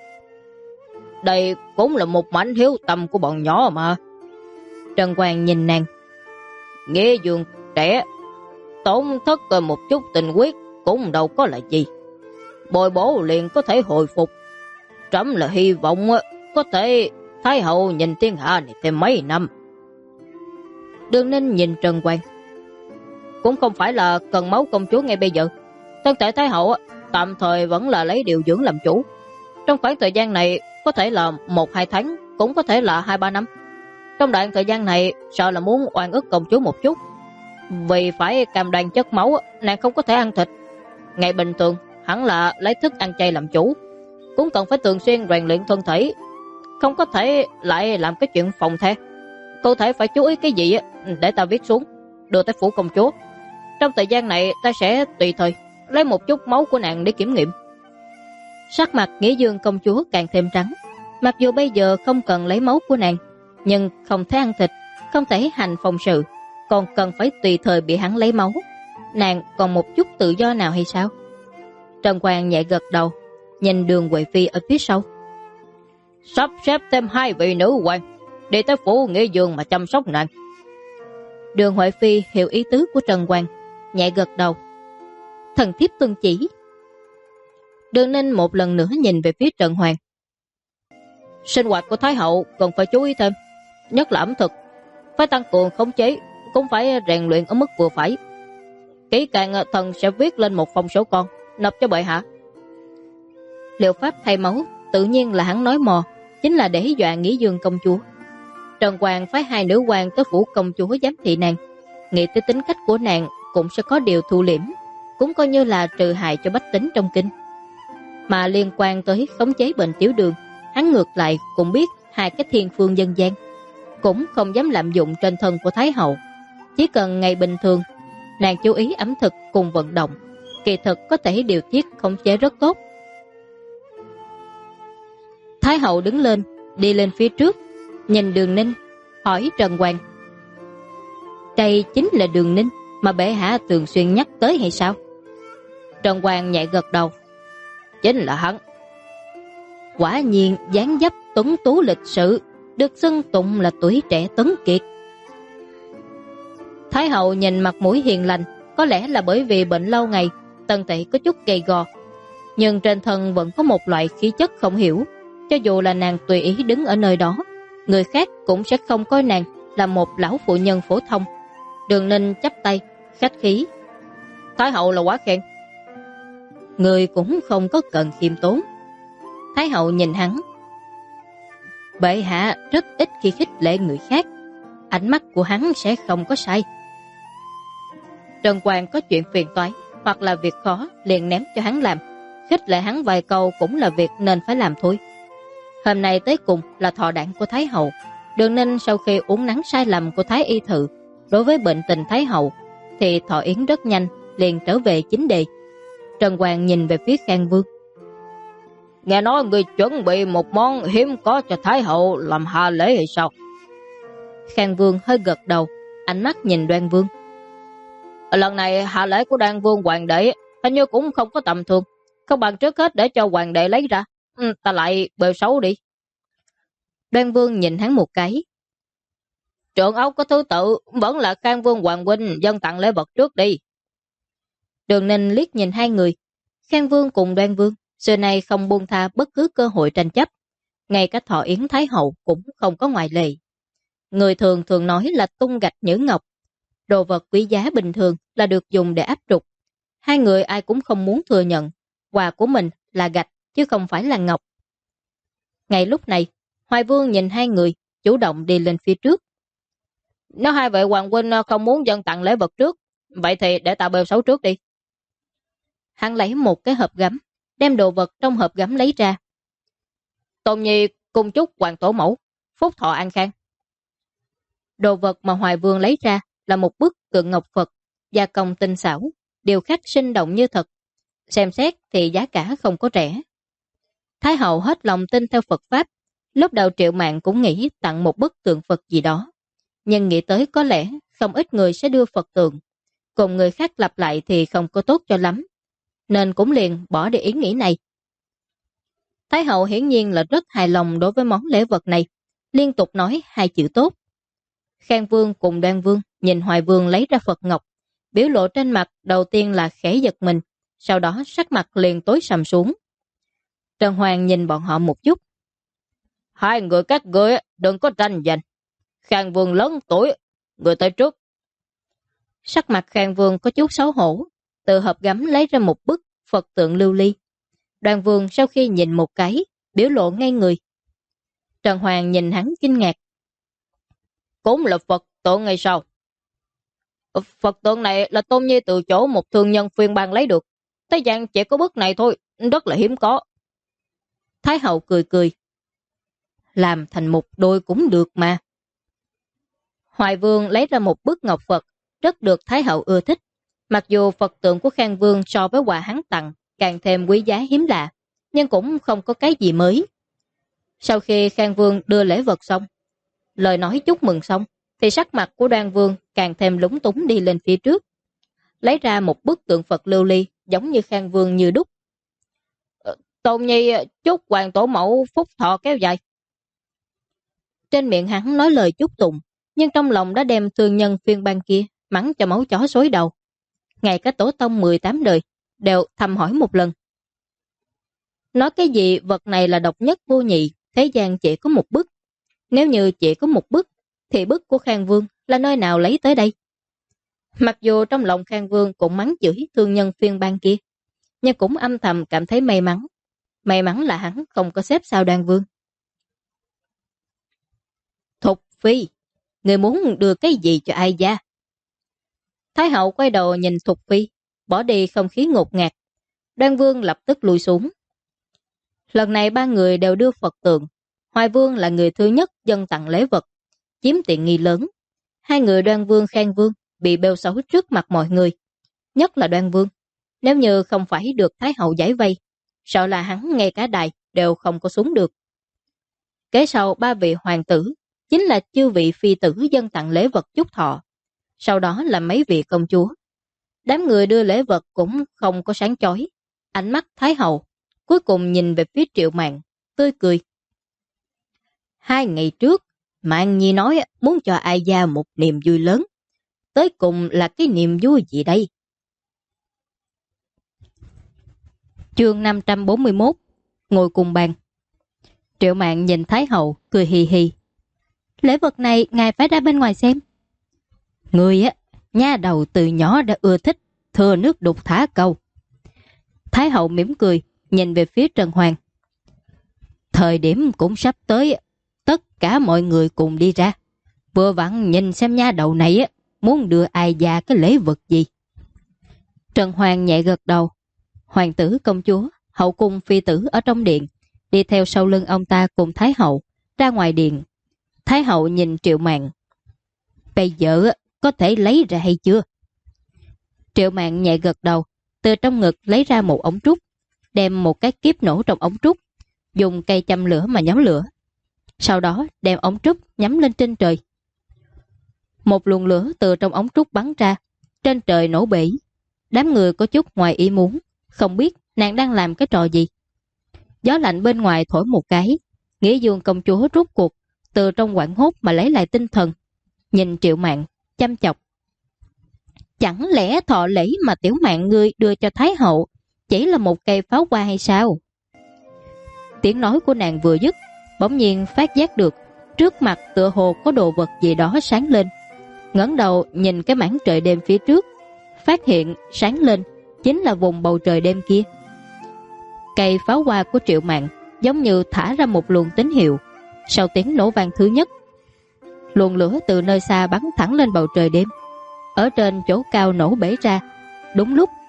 Đây cũng là một mảnh hiếu tâm của bọn nhỏ mà. Trần Hoàng nhìn nàng. Nghĩa Dương trẻ, tổn thất một chút tình quyết cũng đâu có là gì. Bồi bổ liền có thể hồi phục. Trẫm là hy vọng có thể Thái hậu nhìn thiên hạ này thêm mấy năm. Đường Ninh nhìn Trần Hoàng. Cũng không phải là cần máu công chúa ngay bây giờ. Thân thể Thái hậu tạm thời vẫn là lấy điều dưỡng làm chủ. Trong khoảng thời gian này có thể là 1-2 tháng, cũng có thể là 2-3 năm. Trong đoạn thời gian này sợ là muốn oan ức công chúa một chút. Vì phải cam đoan chất máu, nàng không có thể ăn thịt. Ngày bình thường hẳn là lấy thức ăn chay làm chủ. Cũng cần phải thường xuyên rèn luyện thân thể, không có thể lại làm cái chuyện phòng the. Cụ thể phải chú ý cái gì để ta viết xuống, đưa tới phủ công chúa. Trong thời gian này ta sẽ tùy thời lấy một chút máu của nàng để kiểm nghiệm. Sắc mặt Nghĩa Dương công chúa càng thêm trắng. Mặc dù bây giờ không cần lấy máu của nàng, nhưng không thể ăn thịt, không thể hành phòng sự, còn cần phải tùy thời bị hắn lấy máu. Nàng còn một chút tự do nào hay sao? Trần Quang nhẹ gật đầu, nhìn Đường Huệ Phi ở phía sau. Sắp xếp thêm 2 vị nữ quan đi tới phủ Nghĩa Dương mà chăm sóc nàng. Đường Huệ Phi hiểu ý tứ của Trần Quang, nhẹ gật đầu. Thần thiếp tuân chỉ. Đường Ninh một lần nữa nhìn về phía Trần Hoàng. Sinh hoạt của Thái hậu cần phải chú ý thêm, nhất là ẩm thực, phải tăng cường khống chế, cũng phải rèn luyện ở mức vừa phải. Kỹ càng thần sẽ viết lên một phong sổ con nộp cho bệ hạ. Liệu pháp thay máu tự nhiên là hắn nói mò, chính là để dọa Nghĩa Dương công chúa. Trần Hoàng phái 2 nữ quan tới phủ công chúa giám thị nàng, nghĩ tới tính cách của nàng cũng sẽ có điều thu liễm, cũng coi như là trừ hại cho bách tính trong kinh. Mà liên quan tới khống chế bệnh tiểu đường, hắn ngược lại cũng biết 2 cái thiên phương dân gian, cũng không dám lạm dụng trên thân của Thái hậu. Chỉ cần ngày bình thường nàng chú ý ẩm thực cùng vận động, kỳ thực có thể điều tiết khống chế rất tốt. Thái hậu đứng lên, đi lên phía trước, nhìn Đường Ninh, hỏi Trần Hoàng. Đây chính là Đường Ninh mà bệ hạ thường xuyên nhắc tới hay sao? Trần Hoàng nhẹ gật đầu. Chính là hắn. Quả nhiên dáng dấp tuấn tú lịch sự, được xưng tụng là tuổi trẻ tuấn kiệt. Thái hậu nhìn mặt mũi hiền lành, có lẽ là bởi vì bệnh lâu ngày, thân thể có chút gầy gò, nhưng trên thân vẫn có một loại khí chất không hiểu. Cho dù là nàng tùy ý đứng ở nơi đó, người khác cũng sẽ không coi nàng là một lão phụ nhân phổ thông. Đường Ninh chắp tay, khách khí. Thái hậu là quá khen. Người cũng không có cần khiêm tốn. Thái hậu nhìn hắn. Bệ hạ rất ít khi khích lệ người khác, ánh mắt của hắn sẽ không có sai. Trần Quang có chuyện phiền toái hoặc là việc khó liền ném cho hắn làm, khích lệ hắn vài câu cũng là việc nên phải làm thôi. Hôm nay tới cùng là thọ đản của Thái hậu. Đường Ninh sau khi uống nắng sai lầm của Thái y thự đối với bệnh tình Thái hậu thì thọ yến rất nhanh, liền trở về chính đề. Trần Hoàng nhìn về phía Khang Vương. Nghe nói người chuẩn bị một món hiếm có cho Thái hậu làm hạ lễ hay sao? Khang Vương hơi gật đầu, ánh mắt nhìn Đoan Vương. Lần này hạ lễ của Đoan Vương hoàng đệ hình như cũng không có tầm thường, không bằng trước hết để cho hoàng đệ lấy ra. Ta lại bêu xấu đi. Đoan Vương nhìn hắn một cái. Trưởng ốc có thứ tự, vẫn là Khang Vương hoàng huynh dâng tặng lễ vật trước đi. Đường Ninh liếc nhìn 2 người. Khang Vương cùng Đoan Vương xưa nay không buông tha bất cứ cơ hội tranh chấp, ngay cả thọ yến Thái hậu cũng không có ngoại lệ. Người thường thường nói là tung gạch nhử ngọc, đồ vật quý giá bình thường là được dùng để áp trục. 2 người ai cũng không muốn thừa nhận quà của mình là gạch chứ không phải là ngọc. Ngay lúc này, Hoài Vương nhìn 2 người, chủ động đi lên phía trước. Nếu 2 vị hoàng huynh không muốn dâng tặng lễ vật trước, vậy thì để ta bêu xấu trước đi. Hắn lấy một cái hộp gấm, đem đồ vật trong hộp gấm lấy ra. Tôn Nhi cung chúc hoàng tổ mẫu phúc thọ an khang. Đồ vật mà Hoài Vương lấy ra là một bức tượng ngọc Phật, gia công tinh xảo, điêu khắc sinh động như thật. Xem xét thì giá cả không có rẻ. Thái hậu hết lòng tin theo Phật Pháp. Lúc đầu Triệu Mạn cũng nghĩ tặng một bức tượng Phật gì đó, nhưng nghĩ tới có lẽ không ít người sẽ đưa Phật tượng, cùng người khác lặp lại thì không có tốt cho lắm, nên cũng liền bỏ đi ý nghĩ này. Thái hậu hiển nhiên là rất hài lòng đối với món lễ vật này, liên tục nói hai chữ tốt. Khang Vương cùng Đoan Vương nhìn Hoài Vương lấy ra Phật ngọc, biểu lộ trên mặt đầu tiên là khẽ giật mình, sau đó sắc mặt liền tối sầm xuống. Trần Hoàng nhìn bọn họ một chút. Hai người các ngươi đừng có tranh giành. Khang Vương lớn tuổi, người tới trước. Sắc mặt Khang Vương có chút xấu hổ, từ hộp gấm lấy ra một bức Phật tượng lưu ly. Đoan Vương sau khi nhìn một cái, biểu lộ ngay người. Trần Hoàng nhìn hắn kinh ngạc. Cũng là Phật tượng ngày sau. Phật tượng này là Tôn Nhi từ chỗ một thương nhân phiên bang lấy được. Thế gian chỉ có bức này thôi, rất là hiếm có. Thái hậu cười cười. Làm thành một đôi cũng được mà. Hoài Vương lấy ra một bức ngọc Phật, rất được Thái hậu ưa thích. Mặc dù Phật tượng của Khang Vương so với quà hắn tặng càng thêm quý giá hiếm lạ, nhưng cũng không có cái gì mới. Sau khi Khang Vương đưa lễ vật xong, lời nói chúc mừng xong, thì sắc mặt của Đoan Vương càng thêm lúng túng đi lên phía trước. Lấy ra một bức tượng Phật lưu ly giống như Khang Vương như đúc. Tôn Nhi chúc hoàng tổ mẫu phúc thọ kéo dài. Trên miệng hắn nói lời chúc tụng, nhưng trong lòng đã đem thương nhân phiên bang kia mắng cho máu chó xối đầu. Ngay cả tổ tông 18 đời đều thầm hỏi một lần. Nói cái gì vật này là độc nhất vô nhị, thế gian chỉ có một bức. Nếu như chỉ có một bức, thì bức của Khang Vương là nơi nào lấy tới đây? Mặc dù trong lòng Khang Vương cũng mắng chửi thương nhân phiên bang kia, nhưng cũng âm thầm cảm thấy may mắn. May mắn là hắn không có xếp sau Đoan Vương. Thục Phi, người muốn đưa cái gì cho ai gia? Thái hậu quay đầu nhìn Thục Phi, bỏ đi không khí ngột ngạt. Đoan Vương lập tức lùi xuống. Lần này ba người đều đưa Phật tượng. Hoài Vương là người thứ nhất dâng tặng lễ vật, chiếm tiện nghi lớn. Hai người Đoan Vương Khang Vương bị bêu xấu trước mặt mọi người. Nhất là Đoan Vương, nếu như không phải được Thái hậu giải vây, sợ là hắn ngay cả đài đều không có xuống được. Kế sau ba vị hoàng tử chính là chư vị phi tử dâng tặng lễ vật chúc thọ, sau đó là mấy vị công chúa. Đám người đưa lễ vật cũng không có sáng chói. Ánh mắt Thái hậu cuối cùng nhìn về phía Triệu Mạn, tươi cười. 2 ngày trước, Mạn Nhi nói muốn cho ai gia một niềm vui lớn. Tới cùng là cái niềm vui gì đây? Chương 541, ngồi cùng bàn. Triệu Mạn nhìn Thái hậu, cười hì hì. Lễ vật này ngài phải ra bên ngoài xem. Người á, nha đầu từ nhỏ đã ưa thích thừa nước đục thả câu. Thái hậu mỉm cười, nhìn về phía Trần Hoàng. Thời điểm cũng sắp tới, tất cả mọi người cùng đi ra. Vừa vặn nhìn xem nha đầu này á, muốn đưa ai gia cái lễ vật gì. Trần Hoàng nhẹ gật đầu. Hoàng tử công chúa, hậu cung phi tử ở trong điện, đi theo sau lưng ông ta cùng Thái hậu, ra ngoài điện. Thái hậu nhìn Triệu Mạn. Bây giờ có thể lấy ra hay chưa? Triệu Mạn nhẹ gật đầu, từ trong ngực lấy ra một ống trúc, đem một cái kiếp nổ trong ống trúc, dùng cây châm lửa mà nhóm lửa. Sau đó đem ống trúc nhắm lên trên trời. Một luồng lửa từ trong ống trúc bắn ra, trên trời nổ bể. Đám người có chút ngoài ý muốn, không biết nàng đang làm cái trò gì. Gió lạnh bên ngoài thổi một cái, Nghĩa Dương công chúa rút cuộc từ trong hoảng hốt mà lấy lại tinh thần, nhìn Triệu Mạn chăm chọc. Chẳng lẽ thọ lễ mà tiểu Mạn ngươi đưa cho Thái hậu chỉ là một cây pháo hoa hay sao? Tiếng nói của nàng vừa dứt, bỗng nhiên phát giác được trước mặt tựa hồ có đồ vật gì đó sáng lên. Ngẩng đầu nhìn cái mảng trời đêm phía trước, phát hiện sáng lên chính là vùng bầu trời đêm kia. Cây pháo hoa của Triệu Mạn giống như thả ra một luồng tín hiệu. Sau tiếng nổ vang thứ nhất, luồng lửa từ nơi xa bắn thẳng lên bầu trời đêm. Ở trên chỗ cao nổ bể ra. Đúng lúc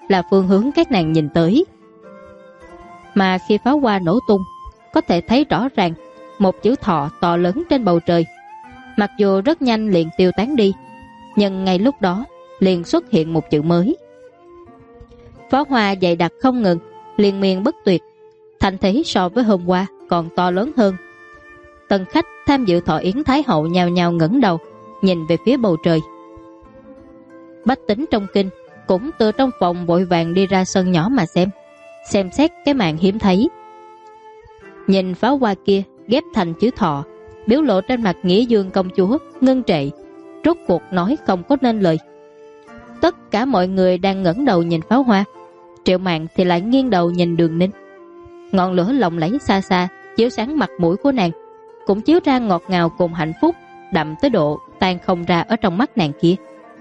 là phương hướng các nàng nhìn tới. Mà khi pháo hoa nổ tung, có thể thấy rõ ràng một chữ thọ to lớn trên bầu trời. Mặc dù rất nhanh liền tiêu tán đi, nhưng ngay lúc đó liền xuất hiện một chữ mới. Pháo hoa dày đặc không ngừng, liên miên bất tuyệt, thành thế so với hôm qua còn to lớn hơn. Tân khách tham dự thọ yến Thái hậu nhào nhào ngẩng đầu nhìn về phía bầu trời. Bách tính trong kinh cũng từ trong phòng vội vàng đi ra sân nhỏ mà xem xét cái màn hiếm thấy. Nhìn pháo hoa kia ghép thành chữ thọ, biểu lộ trên mặt Nghĩa Dương công chúa ngưng trệ, rốt cuộc nói không có nên lời. Tất cả mọi người đang ngẩng đầu nhìn pháo hoa, Triệu Mạn thì lại nghiêng đầu nhìn Đường Ninh. Ngọn lửa lộng lẫy xa xa chiếu sáng mặt mũi của nàng, cũng chiếu ra ngọt ngào cùng hạnh phúc, đậm tới độ tan không ra ở trong mắt nàng kia.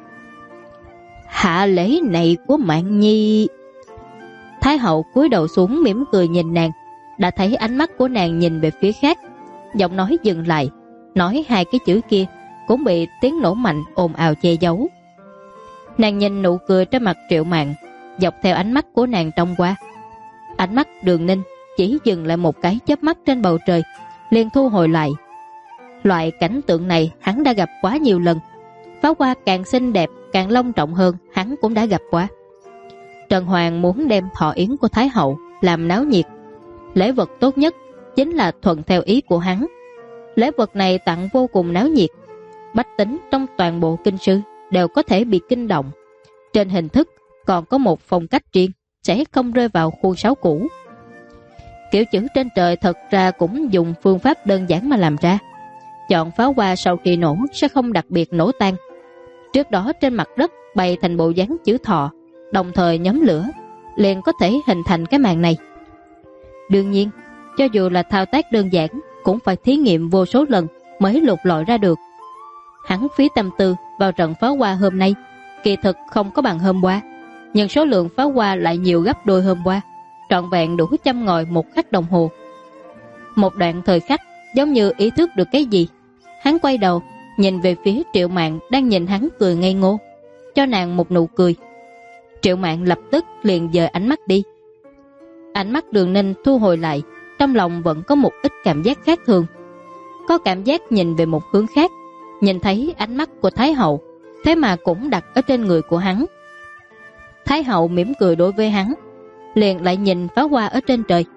Hạ lễ này của Mạn Nhi. Thái hậu cúi đầu xuống mỉm cười nhìn nàng, đã thấy ánh mắt của nàng nhìn về phía khác, giọng nói dừng lại, nói hai cái chữ kia cũng bị tiếng nổ mạnh ồn ào che giấu. Nàng nhìn nụ cười trên mặt Triệu Mạn, dọc theo ánh mắt của nàng trông qua. Ánh mắt Đường Ninh chỉ dừng lại một cái chớp mắt trên bầu trời, liền thu hồi lại. Loại cảnh tượng này hắn đã gặp quá nhiều lần, pháo hoa càng xinh đẹp càng long trọng hơn hắn cũng đã gặp qua. Trần Hoàng muốn đem thọ yến của Thái hậu làm náo nhiệt, lễ vật tốt nhất chính là thuận theo ý của hắn. Lễ vật này tặng vô cùng náo nhiệt, bách tính trong toàn bộ kinh sư đều có thể bị kinh động. Trên hình thức còn có một phong cách riêng, sẽ không rơi vào khuôn sáo cũ. Kiểu chữ trên trời thật ra cũng dùng phương pháp đơn giản mà làm ra. Chọn pháo hoa sau khi nổ sẽ không đặc biệt nổ tan. Trước đó trên mặt đất bày thành bộ dáng chữ thọ, đồng thời nhóm lửa, liền có thể hình thành cái màn này. Đương nhiên, cho dù là thao tác đơn giản cũng phải thí nghiệm vô số lần mới lục lọi ra được. Hắn phí tâm tư vào trận pháo hoa hôm nay, kỳ thực không có bằng hôm qua, nhưng số lượng pháo hoa lại nhiều gấp đôi hôm qua, trọn vẹn đủ châm ngòi một khắc đồng hồ. Một đoạn thời khắc giống như ý thức được cái gì, hắn quay đầu nhìn về phía Triệu Mạn đang nhìn hắn cười ngây ngô, cho nàng một nụ cười. Triệu Mạn lập tức liền dời ánh mắt đi. Ánh mắt Đường Ninh thu hồi lại, trong lòng vẫn có một ít cảm giác khác thường. Có cảm giác nhìn về một hướng khác, nhìn thấy ánh mắt của Thái hậu, thế mà cũng đặt ở trên người của hắn. Thái hậu mỉm cười đối với hắn, liền lại nhìn pháo hoa ở trên trời.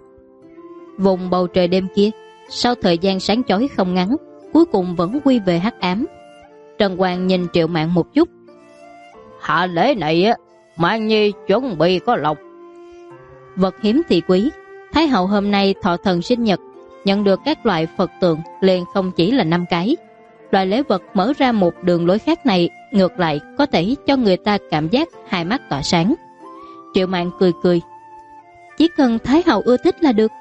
Vùng bầu trời đêm kia, sau thời gian sáng chói không ngắn, cuối cùng vẫn quy về hắc ám. Trần Hoàng nhìn Triệu Mạn một chút. Hạ lễ này á, Mạn Nhi chuẩn bị có lộc. Vật hiếm thì quý, Thái hậu hôm nay thọ thần sinh nhật, nhận được các loại Phật tượng liền không chỉ là 5 cái. Loại lễ vật mở ra một đường lối khác này ngược lại có thể cho người ta cảm giác hai mắt tỏa sáng. Triệu Mạn cười cười. Chỉ cần Thái hậu ưa thích là được.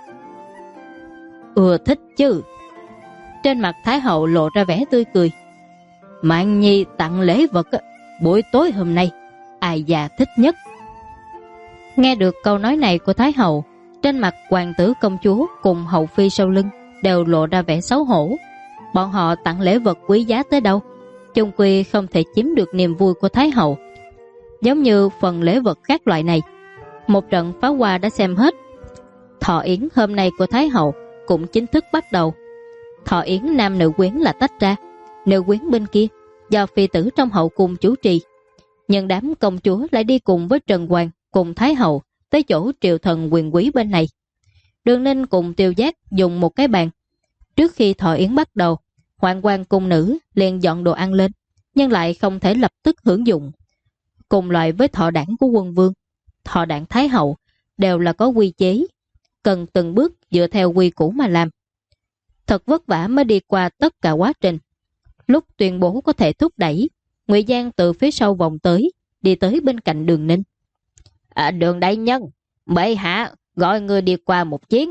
Ưa thích chứ. Trên mặt Thái hậu lộ ra vẻ tươi cười. Mạn Nhi tặng lễ vật buổi tối hôm nay ai già thích nhất. Nghe được câu nói này của Thái hậu, trên mặt hoàng tử công chúa cùng hậu phi sau lưng đều lộ ra vẻ xấu hổ. Bọn họ tặng lễ vật quý giá tới đâu, chung quy không thể chiếm được niềm vui của Thái hậu. Giống như phần lễ vật khác loại này, một trận pháo hoa đã xem hết. Thọ yến hôm nay của Thái hậu cũng chính thức bắt đầu. Thọ yến nam nữ quyến là tách ra, nữ quyến bên kia do phi tử trong hậu cung chủ trì, nhưng đám công chúa lại đi cùng với Trần Hoàng cùng Thái hậu tới chỗ triều thần quyền quý bên này. Đường Ninh cùng Tiêu Giác dùng một cái bàn. Trước khi thọ yến bắt đầu, hoàng quan cung nữ liền dọn đồ ăn lên, nhưng lại không thể lập tức hưởng dụng. Cùng loại với thọ đản của quân vương, thọ đản Thái hậu đều là có quy chế, cần từng bước dựa theo quy củ mà làm. Thật vất vả mới đi qua tất cả quá trình. Lúc tuyên bố có thể thúc đẩy, Ngụy Giang từ phía sau vòng tới, đi tới bên cạnh Đường Ninh. Đường đại nhân, bệ hạ gọi người đi qua một chuyến.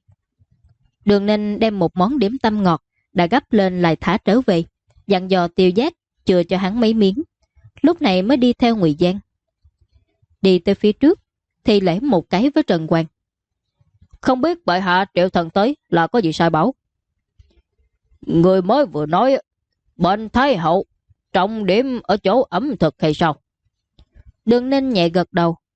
Đường Ninh đem một món điểm tâm ngọt đã gấp lên lại thả trở về, dặn dò Tiêu Giác chừa cho hắn mấy miếng, lúc này mới đi theo Ngụy Giang. Đi tới phía trước thì lễ một cái với Trần Hoàng. Không biết bệ hạ triệu thần tới là có gì sai bảo? Người mới vừa nói bên Thái hậu trọng điểm ở chỗ ẩm thực hay sao? Đường Ninh nhẹ gật đầu,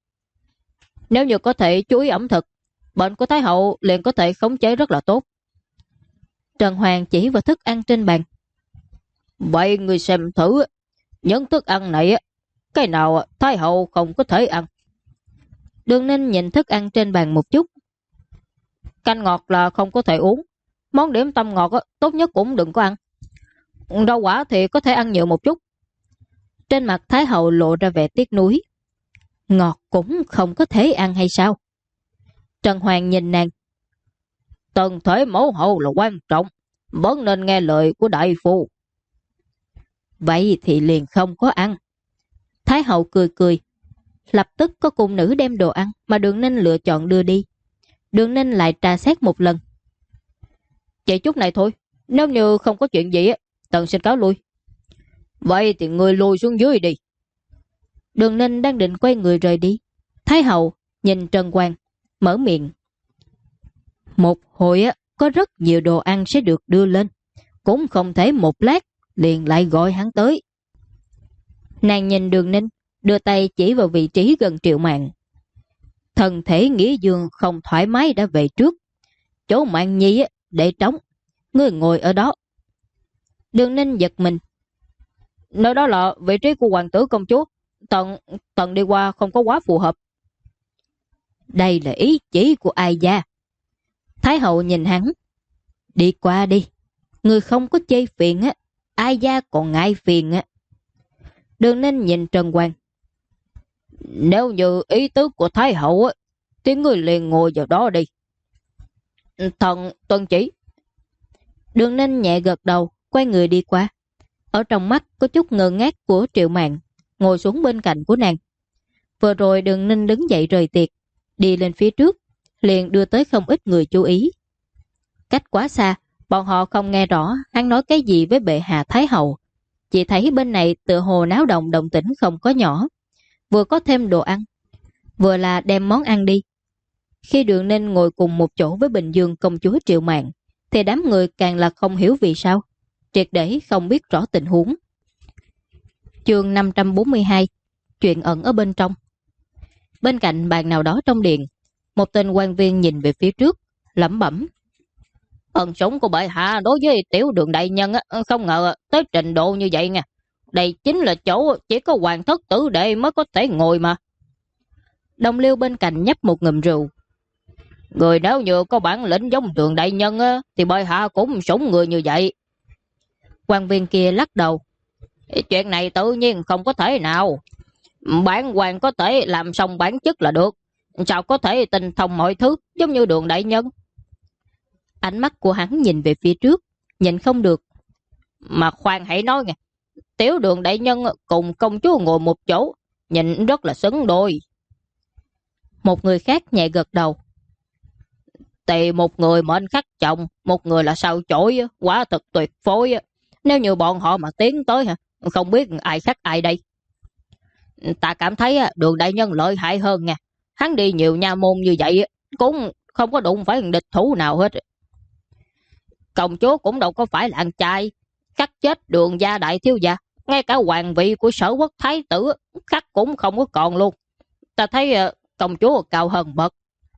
Nếu như có thể chú ý ẩm thực, bệnh của Thái hậu liền có thể khống chế rất là tốt. Trần Hoàng chỉ vào thức ăn trên bàn. Vậy người xem thử, những thức ăn này, cái nào Thái hậu không có thể ăn? Đường Ninh nhìn thức ăn trên bàn một chút. Canh ngọt là không có thể uống. Món điểm tâm ngọt tốt nhất cũng đừng có ăn. Rau quả thì có thể ăn nhiều một chút. Trên mặt Thái hậu lộ ra vẻ tiếc nuối. Ngọt cũng không có thể ăn hay sao? Trần Hoàng nhìn nàng. Tần thể mẫu hậu là quan trọng, vẫn nên nghe lời của đại phu. Vậy thì liền không có ăn. Thái hậu cười cười. Lập tức có cung nữ đem đồ ăn mà Đường Ninh lựa chọn đưa đi. Đường Ninh lại tra xét một lần. Chỉ chút này thôi, nếu như không có chuyện gì, Tần xin cáo lui. Vậy thì người lùi xuống dưới đi. Đường Ninh đang định quay người rời đi. Thái hậu nhìn Trần Hoàng, mở miệng. Một hồi có rất nhiều đồ ăn sẽ được đưa lên, cũng không thể một lát liền lại gọi hắn tới. Nàng nhìn Đường Ninh, đưa tay chỉ vào vị trí gần Triệu Mạn. Thần thể Nghĩa Dương không thoải mái đã về trước, chỗ Mạn Nhi để trống, ngươi ngồi ở đó. Đường Ninh giật mình. Nơi đó là vị trí của hoàng tử công chúa, Tần đi qua không có quá phù hợp. Đây là ý chỉ của ai gia? Thái hậu nhìn hắn. Đi qua đi, người không có chê phiền ai gia còn ngại phiền Đường Ninh nhìn Trần Hoàng. Nếu như ý tứ của Thái hậu thì người liền ngồi vào đó đi. Tuân chỉ. Đường Ninh nhẹ gật đầu, quay người đi qua. Ở trong mắt có chút ngơ ngác của Triệu Mạn, ngồi xuống bên cạnh của nàng. Vừa rồi Đường Ninh đứng dậy rời tiệc, đi lên phía trước, liền đưa tới không ít người chú ý. Cách quá xa, bọn họ không nghe rõ hắn nói cái gì với bệ hạ Thái hậu. Chỉ thấy bên này tựa hồ náo động động tĩnh không có nhỏ. Vừa có thêm đồ ăn, vừa là đem món ăn đi. Khi Đường Ninh ngồi cùng một chỗ với Bình Dương công chúa Triệu Mạn, thì đám người càng là không hiểu vì sao, triệt để không biết rõ tình huống. Chương 542, chuyện ẩn ở bên trong. Bên cạnh bàn nào đó trong điện, một tên quan viên nhìn về phía trước, lẩm bẩm. Ân sủng của bệ hạ đối với Tiểu Đường đại nhân không ngờ tới trình độ như vậy nha. Đây chính là chỗ chỉ có hoàng thất tử đệ mới có thể ngồi mà. Đồng liêu bên cạnh nhấp một ngụm rượu. Người nếu như có bản lĩnh giống Đường đại nhân thì bệ hạ cũng sủng người như vậy. Quan viên kia lắc đầu. Chuyện này tự nhiên không có thể nào. Bản hoàng có thể làm xong bản chất là được. Sao có thể tinh thông mọi thứ giống như Đường đại nhân? Ánh mắt của hắn nhìn về phía trước, nhìn không được. Mà khoan hãy nói nghe, Tiểu Đường đại nhân cùng công chúa ngồi một chỗ, nhìn rất là xứng đôi. Một người khác nhẹ gật đầu. Thì một người mệnh khắc chồng, một người là sao chổi, quá thật tuyệt phối. Nếu như bọn họ mà tiến tới, không biết ai khắc ai đây. Ta cảm thấy Đường đại nhân lợi hại hơn nha. Hắn đi nhiều nha môn như vậy, cũng không có đụng phải địch thủ nào hết. Công chúa cũng đâu có phải là ăn chay, khắc chết Đường gia đại thiếu gia. Ngay cả hoàng vị của Sở Quốc thái tử khắc cũng không có còn luôn. Ta thấy công chúa cao hơn bậc.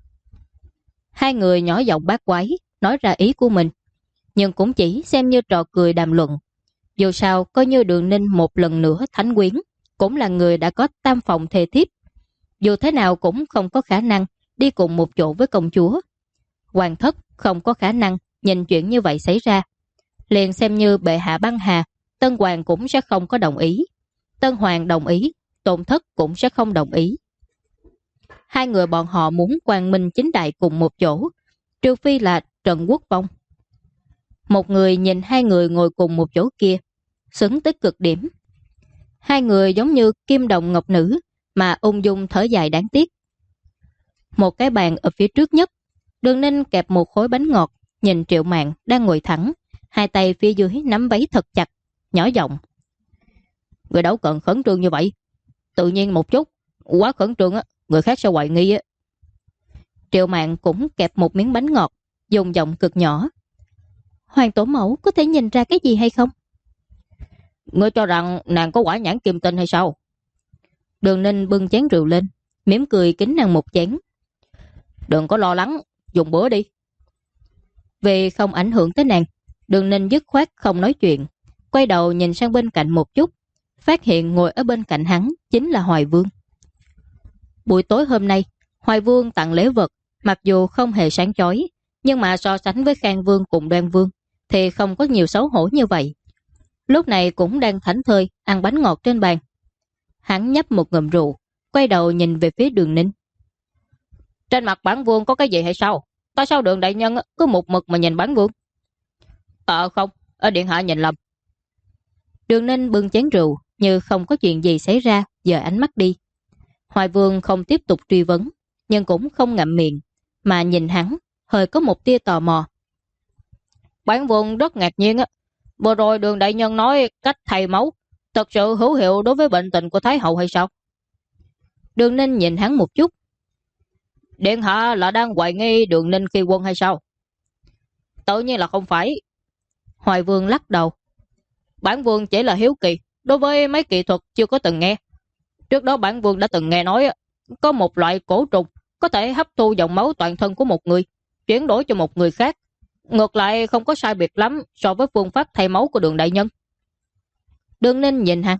Hai người nhỏ giọng bát quái, nói ra ý của mình, nhưng cũng chỉ xem như trò cười đàm luận. Dù sao, coi như Đường Ninh một lần nữa thánh quyến, cũng là người đã có tam phòng thề thiếp. Dù thế nào cũng không có khả năng đi cùng một chỗ với công chúa. Hoàng thất không có khả năng nhìn chuyện như vậy xảy ra. Liền xem như bệ hạ băng hà, Tân Hoàng cũng sẽ không có đồng ý. Tân Hoàng đồng ý, Tôn thất cũng sẽ không đồng ý. Hai người bọn họ muốn quang minh chính đại cùng một chỗ, trừ phi là Trần Quốc Phong. Một người nhìn hai người ngồi cùng một chỗ kia, xứng tới cực điểm. Hai người giống như kim đồng ngọc nữ, mà ung dung thở dài đáng tiếc. Một cái bàn ở phía trước nhất, Đường Ninh kẹp một khối bánh ngọt, nhìn Triệu Mạn đang ngồi thẳng, hai tay phía dưới nắm váy thật chặt, nhỏ giọng. Người đâu cần khẩn trương như vậy, tự nhiên một chút, quá khẩn trương người khác sẽ hoài nghi Triệu Mạn cũng kẹp một miếng bánh ngọt, dùng giọng cực nhỏ. Hoàng tổ mẫu có thể nhìn ra cái gì hay không? Ngươi cho rằng nàng có quả nhãn kim tinh hay sao? Đường Ninh bưng chén rượu lên, mỉm cười kính nàng một chén, Đừng có lo lắng, dùng bữa đi. Vì không ảnh hưởng tới nàng, Đường Ninh dứt khoát không nói chuyện, quay đầu nhìn sang bên cạnh một chút, phát hiện ngồi ở bên cạnh hắn chính là Hoài Vương. Buổi tối hôm nay, Hoài Vương tặng lễ vật, mặc dù không hề sáng chói, nhưng mà so sánh với Khang Vương cùng Đoan Vương thì không có nhiều xấu hổ như vậy. Lúc này cũng đang thảnh thơi ăn bánh ngọt trên bàn. Hắn nhấp một ngụm rượu, quay đầu nhìn về phía Đường Ninh. Trên mặt bản vương có cái gì hay sao? Tại sao Đường đại nhân cứ một mực mà nhìn bản vương? Không, ở điện hạ nhìn lầm. Đường Ninh bưng chén rượu như không có chuyện gì xảy ra, dời ánh mắt đi. Hoài Vương không tiếp tục truy vấn, nhưng cũng không ngậm miệng, mà nhìn hắn, hơi có một tia tò mò. Bản vương rất ngạc nhiên á. Vừa rồi Đường đại nhân nói cách thay máu thật sự hữu hiệu đối với bệnh tình của Thái hậu hay sao? Đường Ninh nhìn hắn một chút. Điện hạ là đang hoài nghi Đường Ninh khi quân hay sao? Tự nhiên là không phải. Hoài Vương lắc đầu. Bản vương chỉ là hiếu kỳ đối với mấy kỹ thuật chưa có từng nghe. Trước đó bản vương đã từng nghe nói có một loại cổ trùng có thể hấp thu dòng máu toàn thân của một người, chuyển đổi cho một người khác. Ngược lại không có sai biệt lắm so với phương pháp thay máu của Đường đại nhân. Đường Ninh nhìn hắn.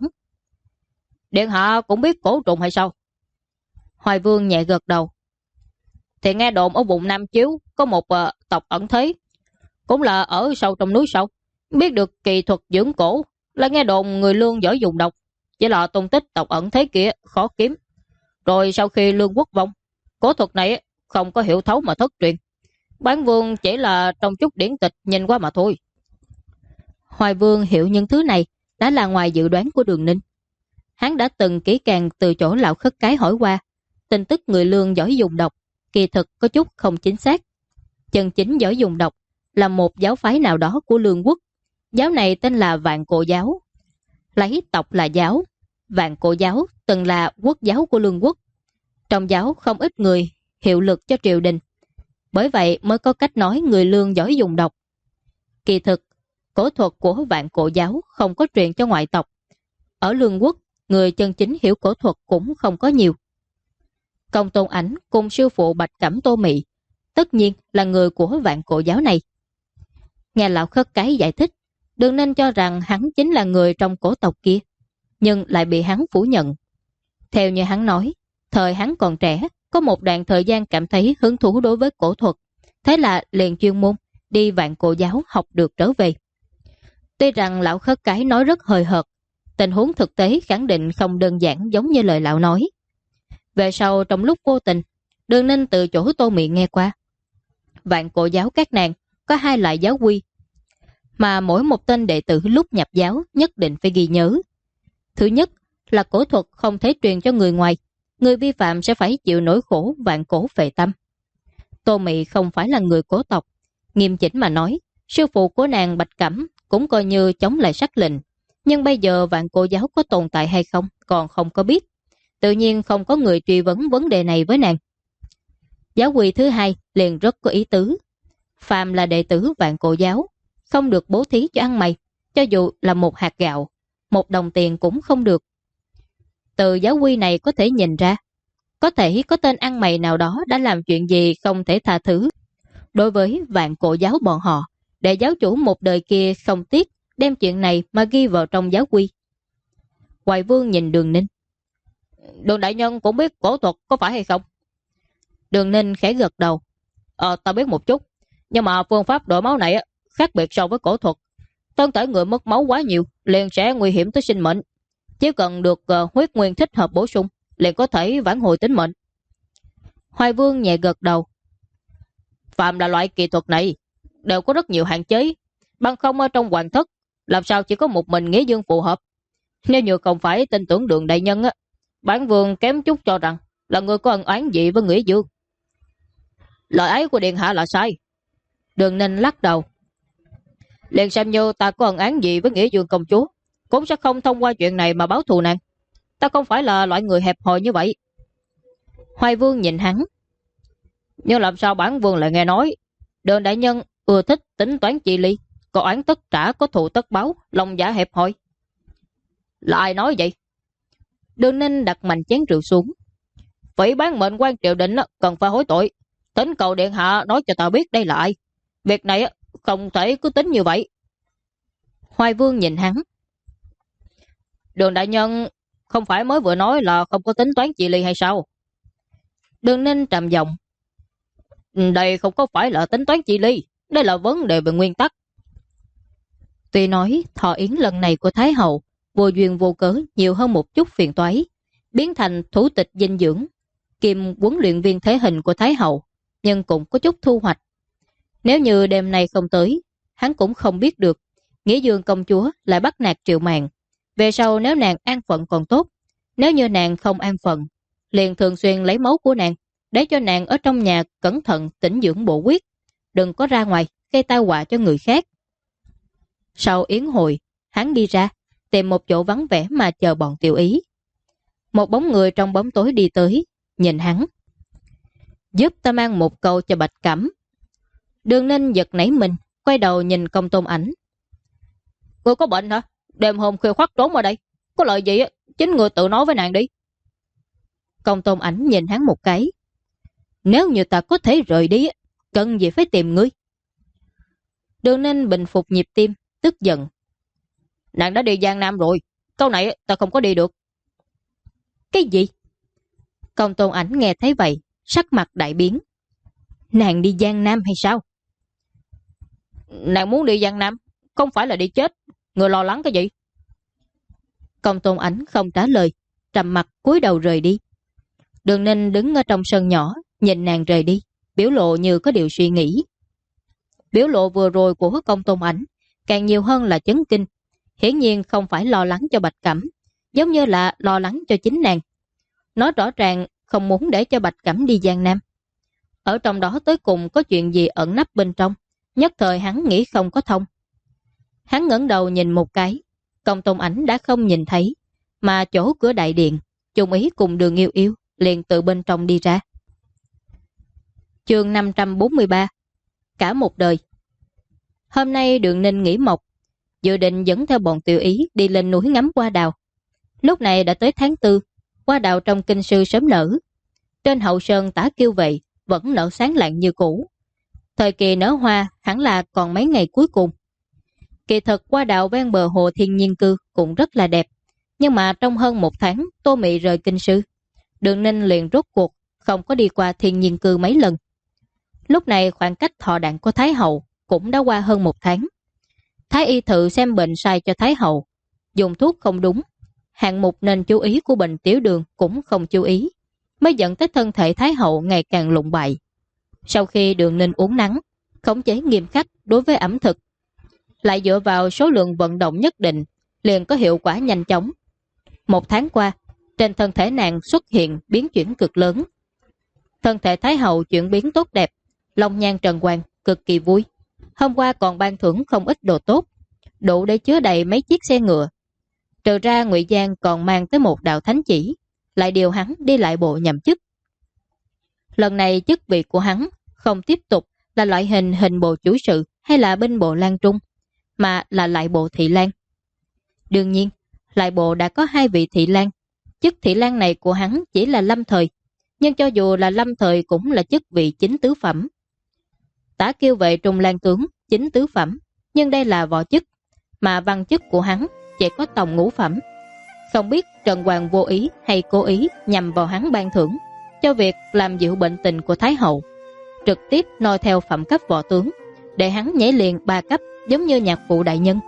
Điện hạ cũng biết cổ trùng hay sao? Hoài Vương nhẹ gật đầu. Thì nghe đồn ở vùng Nam Chiếu có một tộc ẩn thế, cũng là ở sâu trong núi sâu. Biết được kỳ thuật dưỡng cổ, là nghe đồn người Lương giỏi dùng độc, chỉ là tung tích tộc ẩn thế kia khó kiếm. Rồi sau khi Lương quốc vong, cổ thuật này không có hiểu thấu mà thất truyền. Bản vương chỉ là trong chút điển tịch nhìn qua mà thôi. Hoài Vương hiểu những thứ này đã là ngoài dự đoán của Đường Ninh. Hắn đã từng kỹ càng từ chỗ lão khất cái hỏi qua, tin tức người Lương giỏi dùng độc kỳ thực có chút không chính xác. Chân chính giỏi dùng độc là một giáo phái nào đó của Lương quốc. Giáo này tên là Vạn Cổ giáo, lấy tộc là giáo. Vạn Cổ giáo từng là quốc giáo của Lương quốc. Trong giáo không ít người hiệu lực cho triều đình, bởi vậy mới có cách nói người Lương giỏi dùng độc. Kỳ thực, cổ thuật của Vạn Cổ giáo không có truyền cho ngoại tộc. Ở Lương quốc, người chân chính hiểu cổ thuật cũng không có nhiều. Công Tôn Ảnh cùng sư phụ Bạch Cẩm Tô Mị tất nhiên là người của Vạn Cổ giáo này. Nghe lão khất cái giải thích, Đường Ninh cho rằng hắn chính là người trong cổ tộc kia, nhưng lại bị hắn phủ nhận. Theo như hắn nói, thời hắn còn trẻ, có một đoạn thời gian cảm thấy hứng thú đối với cổ thuật, thế là liền chuyên môn đi Vạn Cổ giáo học được trở về. Tuy rằng lão khất cái nói rất hời hợt, tình huống thực tế khẳng định không đơn giản giống như lời lão nói. Về sau trong lúc vô tình, Đường Ninh từ chỗ Tô Mị nghe qua, Vạn Cổ giáo các nàng có hai loại giáo quy, mà mỗi một tên đệ tử lúc nhập giáo nhất định phải ghi nhớ. Thứ nhất là cổ thuật không thể truyền cho người ngoài, người vi phạm sẽ phải chịu nỗi khổ vạn cổ phệ tâm. Tô Mị không phải là người cổ tộc, nghiêm chỉnh mà nói, sư phụ của nàng Bạch Cẩm cũng coi như chống lại sắc lệnh, nhưng bây giờ Vạn Cổ giáo có tồn tại hay không còn không có biết. Tự nhiên không có người truy vấn vấn đề này với nàng. Giáo quy thứ hai liền rất có ý tứ. Phàm là đệ tử Vạn Cổ giáo, không được bố thí cho ăn mày, cho dù là một hạt gạo, một đồng tiền cũng không được. Từ giáo quy này có thể nhìn ra, có thể có tên ăn mày nào đó đã làm chuyện gì không thể tha thứ. Đối với Vạn Cổ giáo bọn họ, để giáo chủ một đời kia không tiếc đem chuyện này mà ghi vào trong giáo quy. Hoài Vương nhìn Đường Ninh. Đường đại nhân cũng biết cổ thuật có phải hay không? Đường Ninh khẽ gật đầu. Ta biết một chút, nhưng mà phương pháp đổi máu này khác biệt so với cổ thuật. Thân thể người mất máu quá nhiều liền sẽ nguy hiểm tới sinh mệnh. Chỉ cần được huyết nguyên thích hợp bổ sung liền có thể vãn hồi tính mệnh. Hoài Vương nhẹ gật đầu. Phạm là loại kỹ thuật này đều có rất nhiều hạn chế, bằng không ở trong hoàng thất làm sao chỉ có một mình Nghĩa Dương phù hợp. Nếu như không phải tin tưởng Đường đại nhân bản vương kém chút cho rằng là người có ân oán gì với Nghĩa Dương. Lời ấy của điện hạ là sai. Đường Ninh lắc đầu. Liền xem như ta có ân oán gì với Nghĩa Dương công chúa, cũng sẽ không thông qua chuyện này mà báo thù nàng. Ta không phải là loại người hẹp hòi như vậy. Hoài Vương nhìn hắn. Nhưng làm sao bản vương lại nghe nói Đường đại nhân ưa thích tính toán chi ly, có oán tất trả, có thù tất báo, lòng dạ hẹp hòi? Là ai nói vậy? Đường Ninh đặt mạnh chén rượu xuống. Phỉ bán mệnh quan triều đình cần phải hối tội. Thỉnh cầu điện hạ nói cho ta biết đây là ai. Việc này không thể cứ tính như vậy. Hoài Vương nhìn hắn. Đường đại nhân không phải mới vừa nói là không có tính toán chi ly hay sao? Đường Ninh trầm giọng. Đây không có phải là tính toán chi ly, đây là vấn đề về nguyên tắc. Tuy nói thọ yến lần này của Thái Hậu vô duyên vô cớ nhiều hơn một chút phiền toái, biến thành thủ tịch dinh dưỡng, kiêm huấn luyện viên thể hình của Thái Hậu, nhưng cũng có chút thu hoạch. Nếu như đêm nay không tới, hắn cũng không biết được Nghĩa Dương công chúa lại bắt nạt Triệu Mạn. Về sau nếu nàng an phận còn tốt, nếu như nàng không an phận, liền thường xuyên lấy máu của nàng, để cho nàng ở trong nhà cẩn thận tĩnh dưỡng bổ huyết, đừng có ra ngoài gây tai họa cho người khác. Sau yến hội, hắn đi ra, tìm một chỗ vắng vẻ mà chờ bọn Tiểu Ý. Một bóng người trong bóng tối đi tới, nhìn hắn. Giúp ta mang một câu cho Bạch Cẩm. Đường Ninh giật nảy mình, quay đầu nhìn Công Tôn Ảnh. Ngươi có bệnh hả? Đêm hôm khuya khoắt trốn ở đây. Có lợi gì chính ngươi tự nói với nàng đi. Công Tôn Ảnh nhìn hắn một cái. Nếu như ta có thể rời đi, cần gì phải tìm ngươi? Đường Ninh bình phục nhịp tim, tức giận. Nàng đã đi Giang Nam rồi, câu này ta không có đi được. Cái gì? Công Tôn Ảnh nghe thấy vậy, sắc mặt đại biến. Nàng đi Giang Nam hay sao? Nàng muốn đi Giang Nam, không phải là đi chết. Ngươi lo lắng cái gì? Công Tôn Ảnh không trả lời, trầm mặt cúi đầu rời đi. Đường Ninh đứng ở trong sân nhỏ, nhìn nàng rời đi, biểu lộ như có điều suy nghĩ. Biểu lộ vừa rồi của Công Tôn Ảnh càng nhiều hơn là chấn kinh, hiển nhiên không phải lo lắng cho Bạch Cẩm, giống như là lo lắng cho chính nàng. Nó rõ ràng không muốn để cho Bạch Cẩm đi Giang Nam. Ở trong đó tới cùng có chuyện gì ẩn nấp bên trong, nhất thời hắn nghĩ không có thông. Hắn ngẩng đầu nhìn một cái, Công Tôn Ảnh đã không nhìn thấy, mà chỗ cửa đại điện, Trung Ý cùng Đường Yêu Yêu liền từ bên trong đi ra. Chương 543. Cả một đời. Hôm nay Đường Ninh nghỉ mộc, dự định dẫn theo bọn Tiểu Ý đi lên núi ngắm hoa đào. Lúc này đã tới tháng 4, hoa đào trong kinh sư sớm nở. Trên hậu sơn Tả Kiêu Vệ vẫn nở sáng lạng như cũ. Thời kỳ nở hoa hẳn là còn mấy ngày cuối cùng. Kỳ thực hoa đào ven bờ hồ Thiên Nhiên Cư cũng rất là đẹp, nhưng mà trong hơn một tháng Tô Mị rời kinh sư, Đường Ninh liền rốt cuộc không có đi qua Thiên Nhiên Cư mấy lần. Lúc này khoảng cách thọ đản của Thái Hậu cũng đã qua hơn một tháng. Thái y thự xem bệnh sai cho Thái Hậu, dùng thuốc không đúng, hạng mục nên chú ý của bệnh tiểu đường cũng không chú ý, mới dẫn tới thân thể Thái Hậu ngày càng lụng bại. Sau khi Đường Ninh uống nắng, khống chế nghiêm khắc đối với ẩm thực, lại dựa vào số lượng vận động nhất định, liền có hiệu quả nhanh chóng. Một tháng qua, trên thân thể nàng xuất hiện biến chuyển cực lớn. Thân thể Thái Hậu chuyển biến tốt đẹp, Long Nhan Trần Hoàng cực kỳ vui. Hôm qua còn ban thưởng không ít đồ tốt, đủ để chứa đầy mấy chiếc xe ngựa. Trừ ra Ngụy Giang còn mang tới một đạo thánh chỉ, lại điều hắn đi lại bộ nhậm chức. Lần này chức vị của hắn không tiếp tục là loại hình bộ chủ sự hay là binh bộ Lan Trung, mà là lại bộ thị lang. Đương nhiên, lại bộ đã có 2 vị thị lang. Chức thị lang này của hắn chỉ là lâm thời, nhưng cho dù là lâm thời cũng là chức vị chính tứ phẩm. Tả Kiêu Vệ Trung Lang tướng chính tứ phẩm, nhưng đây là võ chức, mà văn chức của hắn chỉ có tòng ngũ phẩm. Không biết Trần Hoàng vô ý hay cố ý nhằm vào hắn ban thưởng cho việc làm dịu bệnh tình của Thái Hậu, trực tiếp noi theo phẩm cấp võ tướng, để hắn nhảy liền 3 cấp giống như nhạc phụ đại nhân.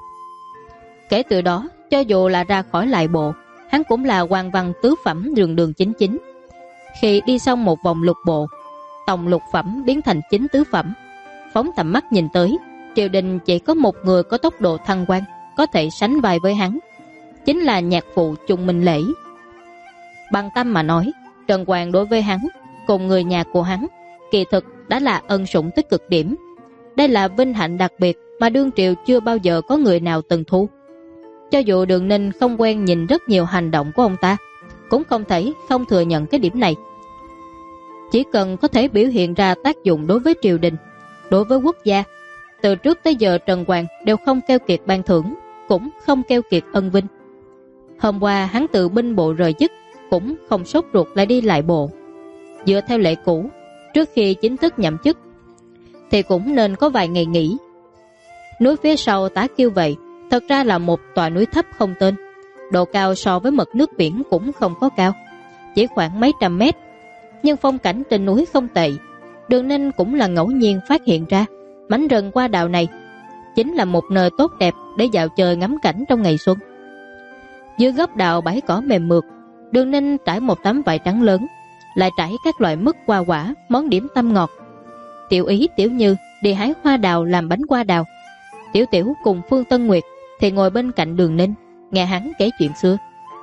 Kể từ đó, cho dù là ra khỏi lại bộ, hắn cũng là quan văn tứ phẩm đường đường chính chính. Khi đi xong một vòng lục bộ, tổng lục phẩm biến thành chính tứ phẩm. Phóng tầm mắt nhìn tới, triều đình chỉ có một người có tốc độ thăng quan có thể sánh vai với hắn, chính là nhạc phụ Trung Minh Lễ. Bằng tâm mà nói, Trần Hoàng đối với hắn cùng người nhà của hắn kỳ thực đã là ân sủng tới cực điểm. Đây là vinh hạnh đặc biệt mà đương triều chưa bao giờ có người nào từng thu. Cho dù Đường Ninh không quen nhìn rất nhiều hành động của ông ta, cũng không thể không thừa nhận cái điểm này. Chỉ cần có thể biểu hiện ra tác dụng đối với triều đình, đối với quốc gia, từ trước tới giờ Trần Hoàng đều không keo kiệt ban thưởng, cũng không keo kiệt ân vinh. Hôm qua hắn từ binh bộ rời chức, cũng không sốt ruột lại đi lại bộ. Dựa theo lệ cũ, trước khi chính thức nhậm chức thì cũng nên có vài ngày nghỉ. Núi phía sau Tá Kiêu Vệ thật ra là một tòa núi thấp không tên, độ cao so với mực nước biển cũng không có cao, chỉ khoảng mấy trăm mét, nhưng phong cảnh trên núi không tệ. Đường Ninh cũng là ngẫu nhiên phát hiện ra mảnh rừng Hoa Đào này chính là một nơi tốt đẹp để dạo chơi ngắm cảnh trong ngày xuân. Dưới gốc đào bãi cỏ mềm mượt, Đường Ninh trải một tấm vải trắng lớn, lại trải các loại mứt hoa quả, món điểm tâm ngọt. Tiểu Ý, Tiểu Như đi hái hoa đào làm bánh hoa đào. Tiểu Tiểu cùng Phương Tân Nguyệt thì ngồi bên cạnh Đường Ninh, nghe hắn kể chuyện xưa.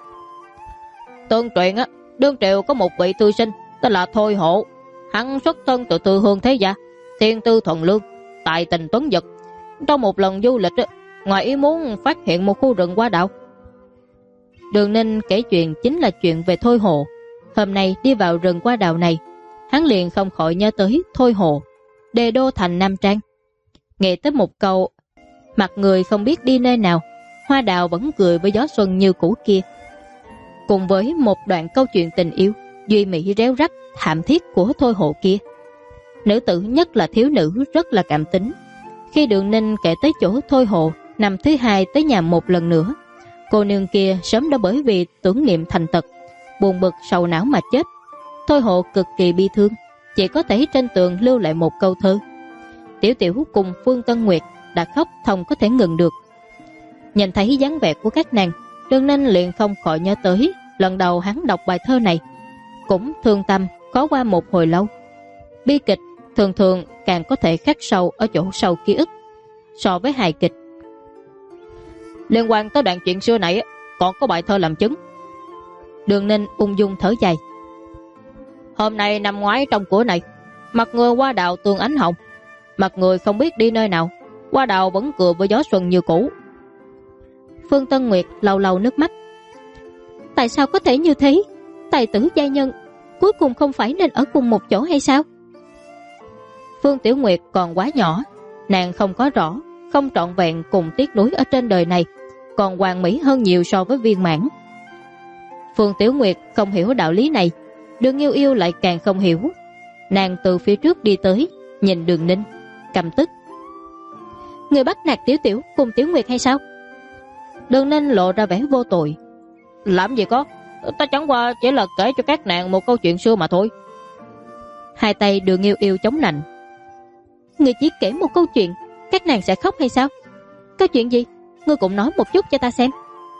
Tương truyền á, đương triều có một vị thư sinh tên là Thôi Hộ. Hắn xuất thân từ tư hương thế gia, thiên tư thuần lương, tài tình tuấn giật. Trong một lần du lịch, ngoài ý muốn phát hiện một khu rừng hoa đào. Đường Ninh kể chuyện chính là chuyện về Thôi Hộ. Hôm nay đi vào rừng hoa đào này, hắn liền không khỏi nhớ tới Thôi Hộ, đề đô thành Nam Trang. Nghe tới một câu mặt người không biết đi nơi nào, hoa đào vẫn cười với gió xuân như cũ kia, cùng với một đoạn câu chuyện tình yêu duy mỹ réo rắt thảm thiết của Thôi Hộ kia. Nữ tử, nhất là thiếu nữ, rất là cảm tính. Khi Đường Ninh kể tới chỗ Thôi Hộ năm thứ hai tới nhà một lần nữa, cô nương kia sớm đã bởi vì tưởng niệm thành tật, buồn bực sầu não mà chết. Thôi Hộ cực kỳ bi thương, chỉ có thể trên tường lưu lại một câu thơ. Tiểu Tiểu cùng Phương Tân Nguyệt đã khóc không có thể ngừng được. Nhìn thấy dáng vẻ của các nàng, Đường Ninh liền không khỏi nhớ tới lần đầu hắn đọc bài thơ này, cũng thương tâm khó qua một hồi lâu. Bi kịch thường thường càng có thể khắc sâu ở chỗ sâu ký ức so với hài kịch. Liên quan tới đoạn chuyện xưa này còn có bài thơ làm chứng. Đường Ninh ung dung thở dài. Hôm nay năm ngoái trong cửa này, mặt người hoa đào tường ánh hồng, mặt người không biết đi nơi nào, hoa đào vẫn cười với gió xuân như cũ. Phương Tân Nguyệt lau lau nước mắt. Tại sao có thể như thế? Tài tử giai nhân cuối cùng không phải nên ở cùng một chỗ hay sao? Phương Tiểu Nguyệt còn quá nhỏ, nàng không có rõ, không trọn vẹn cùng tiếc nuối ở trên đời này còn hoàn mỹ hơn nhiều so với viên mãn. Phương Tiểu Nguyệt không hiểu đạo lý này, Đường Yêu Yêu lại càng không hiểu. Nàng từ phía trước đi tới, nhìn Đường Ninh, căm tức. Người bắt nạt Tiểu Tiểu cùng Tiểu Nguyệt hay sao? Đường Ninh lộ ra vẻ vô tội. Làm gì có, ta chẳng qua chỉ là kể cho các nàng một câu chuyện xưa mà thôi. Hai tay Đường Yêu Yêu chống nạnh. Người chỉ kể một câu chuyện, các nàng sẽ khóc hay sao? Câu chuyện gì? Ngươi cũng nói một chút cho ta xem.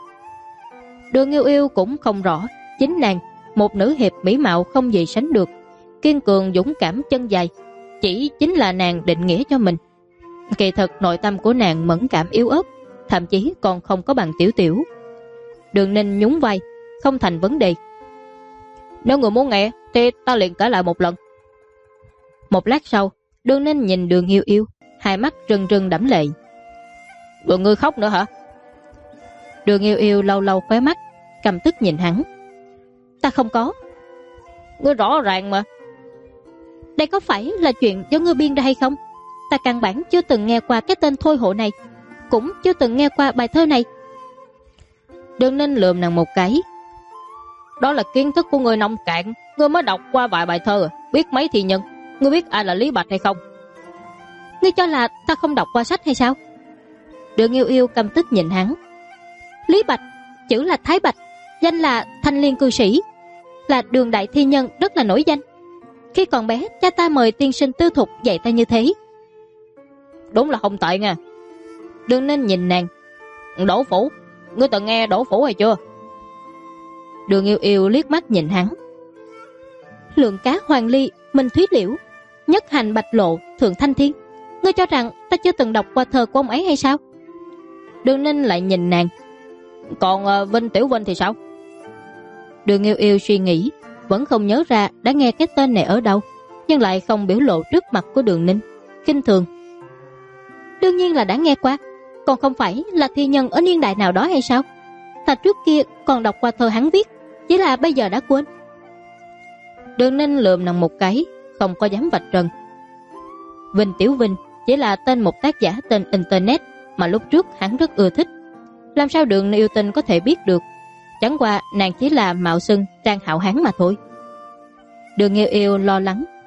Đường Yêu Yêu cũng không rõ, chính nàng, một nữ hiệp mỹ mạo không gì sánh được, kiên cường dũng cảm chân dài, chỉ chính là nàng định nghĩa cho mình. Kỳ thật nội tâm của nàng mẫn cảm yếu ớt, thậm chí còn không có bằng Tiểu Tiểu. Đường Ninh nhún vai, không thành vấn đề. Nếu người muốn nghe thì ta liền kể lại một lần. Một lát sau, Đường Ninh nhìn Đường Yêu Yêu, hai mắt rưng rưng đẫm lệ. Rồi ngươi khóc nữa hả? Đường Yêu Yêu lâu lâu khóe mắt, căm tức nhìn hắn. Ta không có. Ngươi rõ ràng mà. Đây có phải là chuyện do ngươi biên ra hay không? Ta căn bản chưa từng nghe qua cái tên Thôi Hộ này, cũng chưa từng nghe qua bài thơ này. Đường Ninh lườm nàng một cái. Đó là kiến thức của ngươi nông cạn, ngươi mới đọc qua vài bài thơ, biết mấy thi nhân. Ngươi biết ai là Lý Bạch hay không? Ngươi cho là ta không đọc qua sách hay sao? Đường Yêu Yêu căm tức nhìn hắn. Lý Bạch, chữ là Thái Bạch, danh là thanh liên cư sĩ, là đường đại thi nhân rất là nổi danh. Khi còn bé, cha ta mời tiên sinh tư thục dạy ta như thế. Đúng là không tệ nha. Đường Ninh nhìn nàng. Đỗ Phủ, ngươi từng nghe Đỗ Phủ hay chưa? Đường Yêu Yêu liếc mắt nhìn hắn. Lượng cá Hoàng Ly, Minh Thúy Liễu, Nhất Hành Bạch Lộ, Thượng Thanh Thiên. Ngươi cho rằng ta chưa từng đọc qua thơ của ông ấy hay sao? Đường Ninh lại nhìn nàng. Còn Vinh Tiểu Vinh thì sao? Đường Yêu Yêu suy nghĩ, vẫn không nhớ ra đã nghe cái tên này ở đâu, nhưng lại không biểu lộ trước mặt của Đường Ninh, khinh thường. Đương nhiên là đã nghe qua, còn không phải là thi nhân ở niên đại nào đó hay sao? Ta trước kia còn đọc qua thơ hắn viết, chỉ là bây giờ đã quên. Đường Ninh lườm nàng một cái, không có dám vạch trần. Vinh Tiểu Vinh chỉ là tên một tác giả tên internet mà lúc trước hắn rất ưa thích. Làm sao Đường Yêu Tinh có thể biết được? Chẳng qua nàng chỉ là mạo xưng trang hảo hán mà thôi. Đường Yêu Yêu lo lắng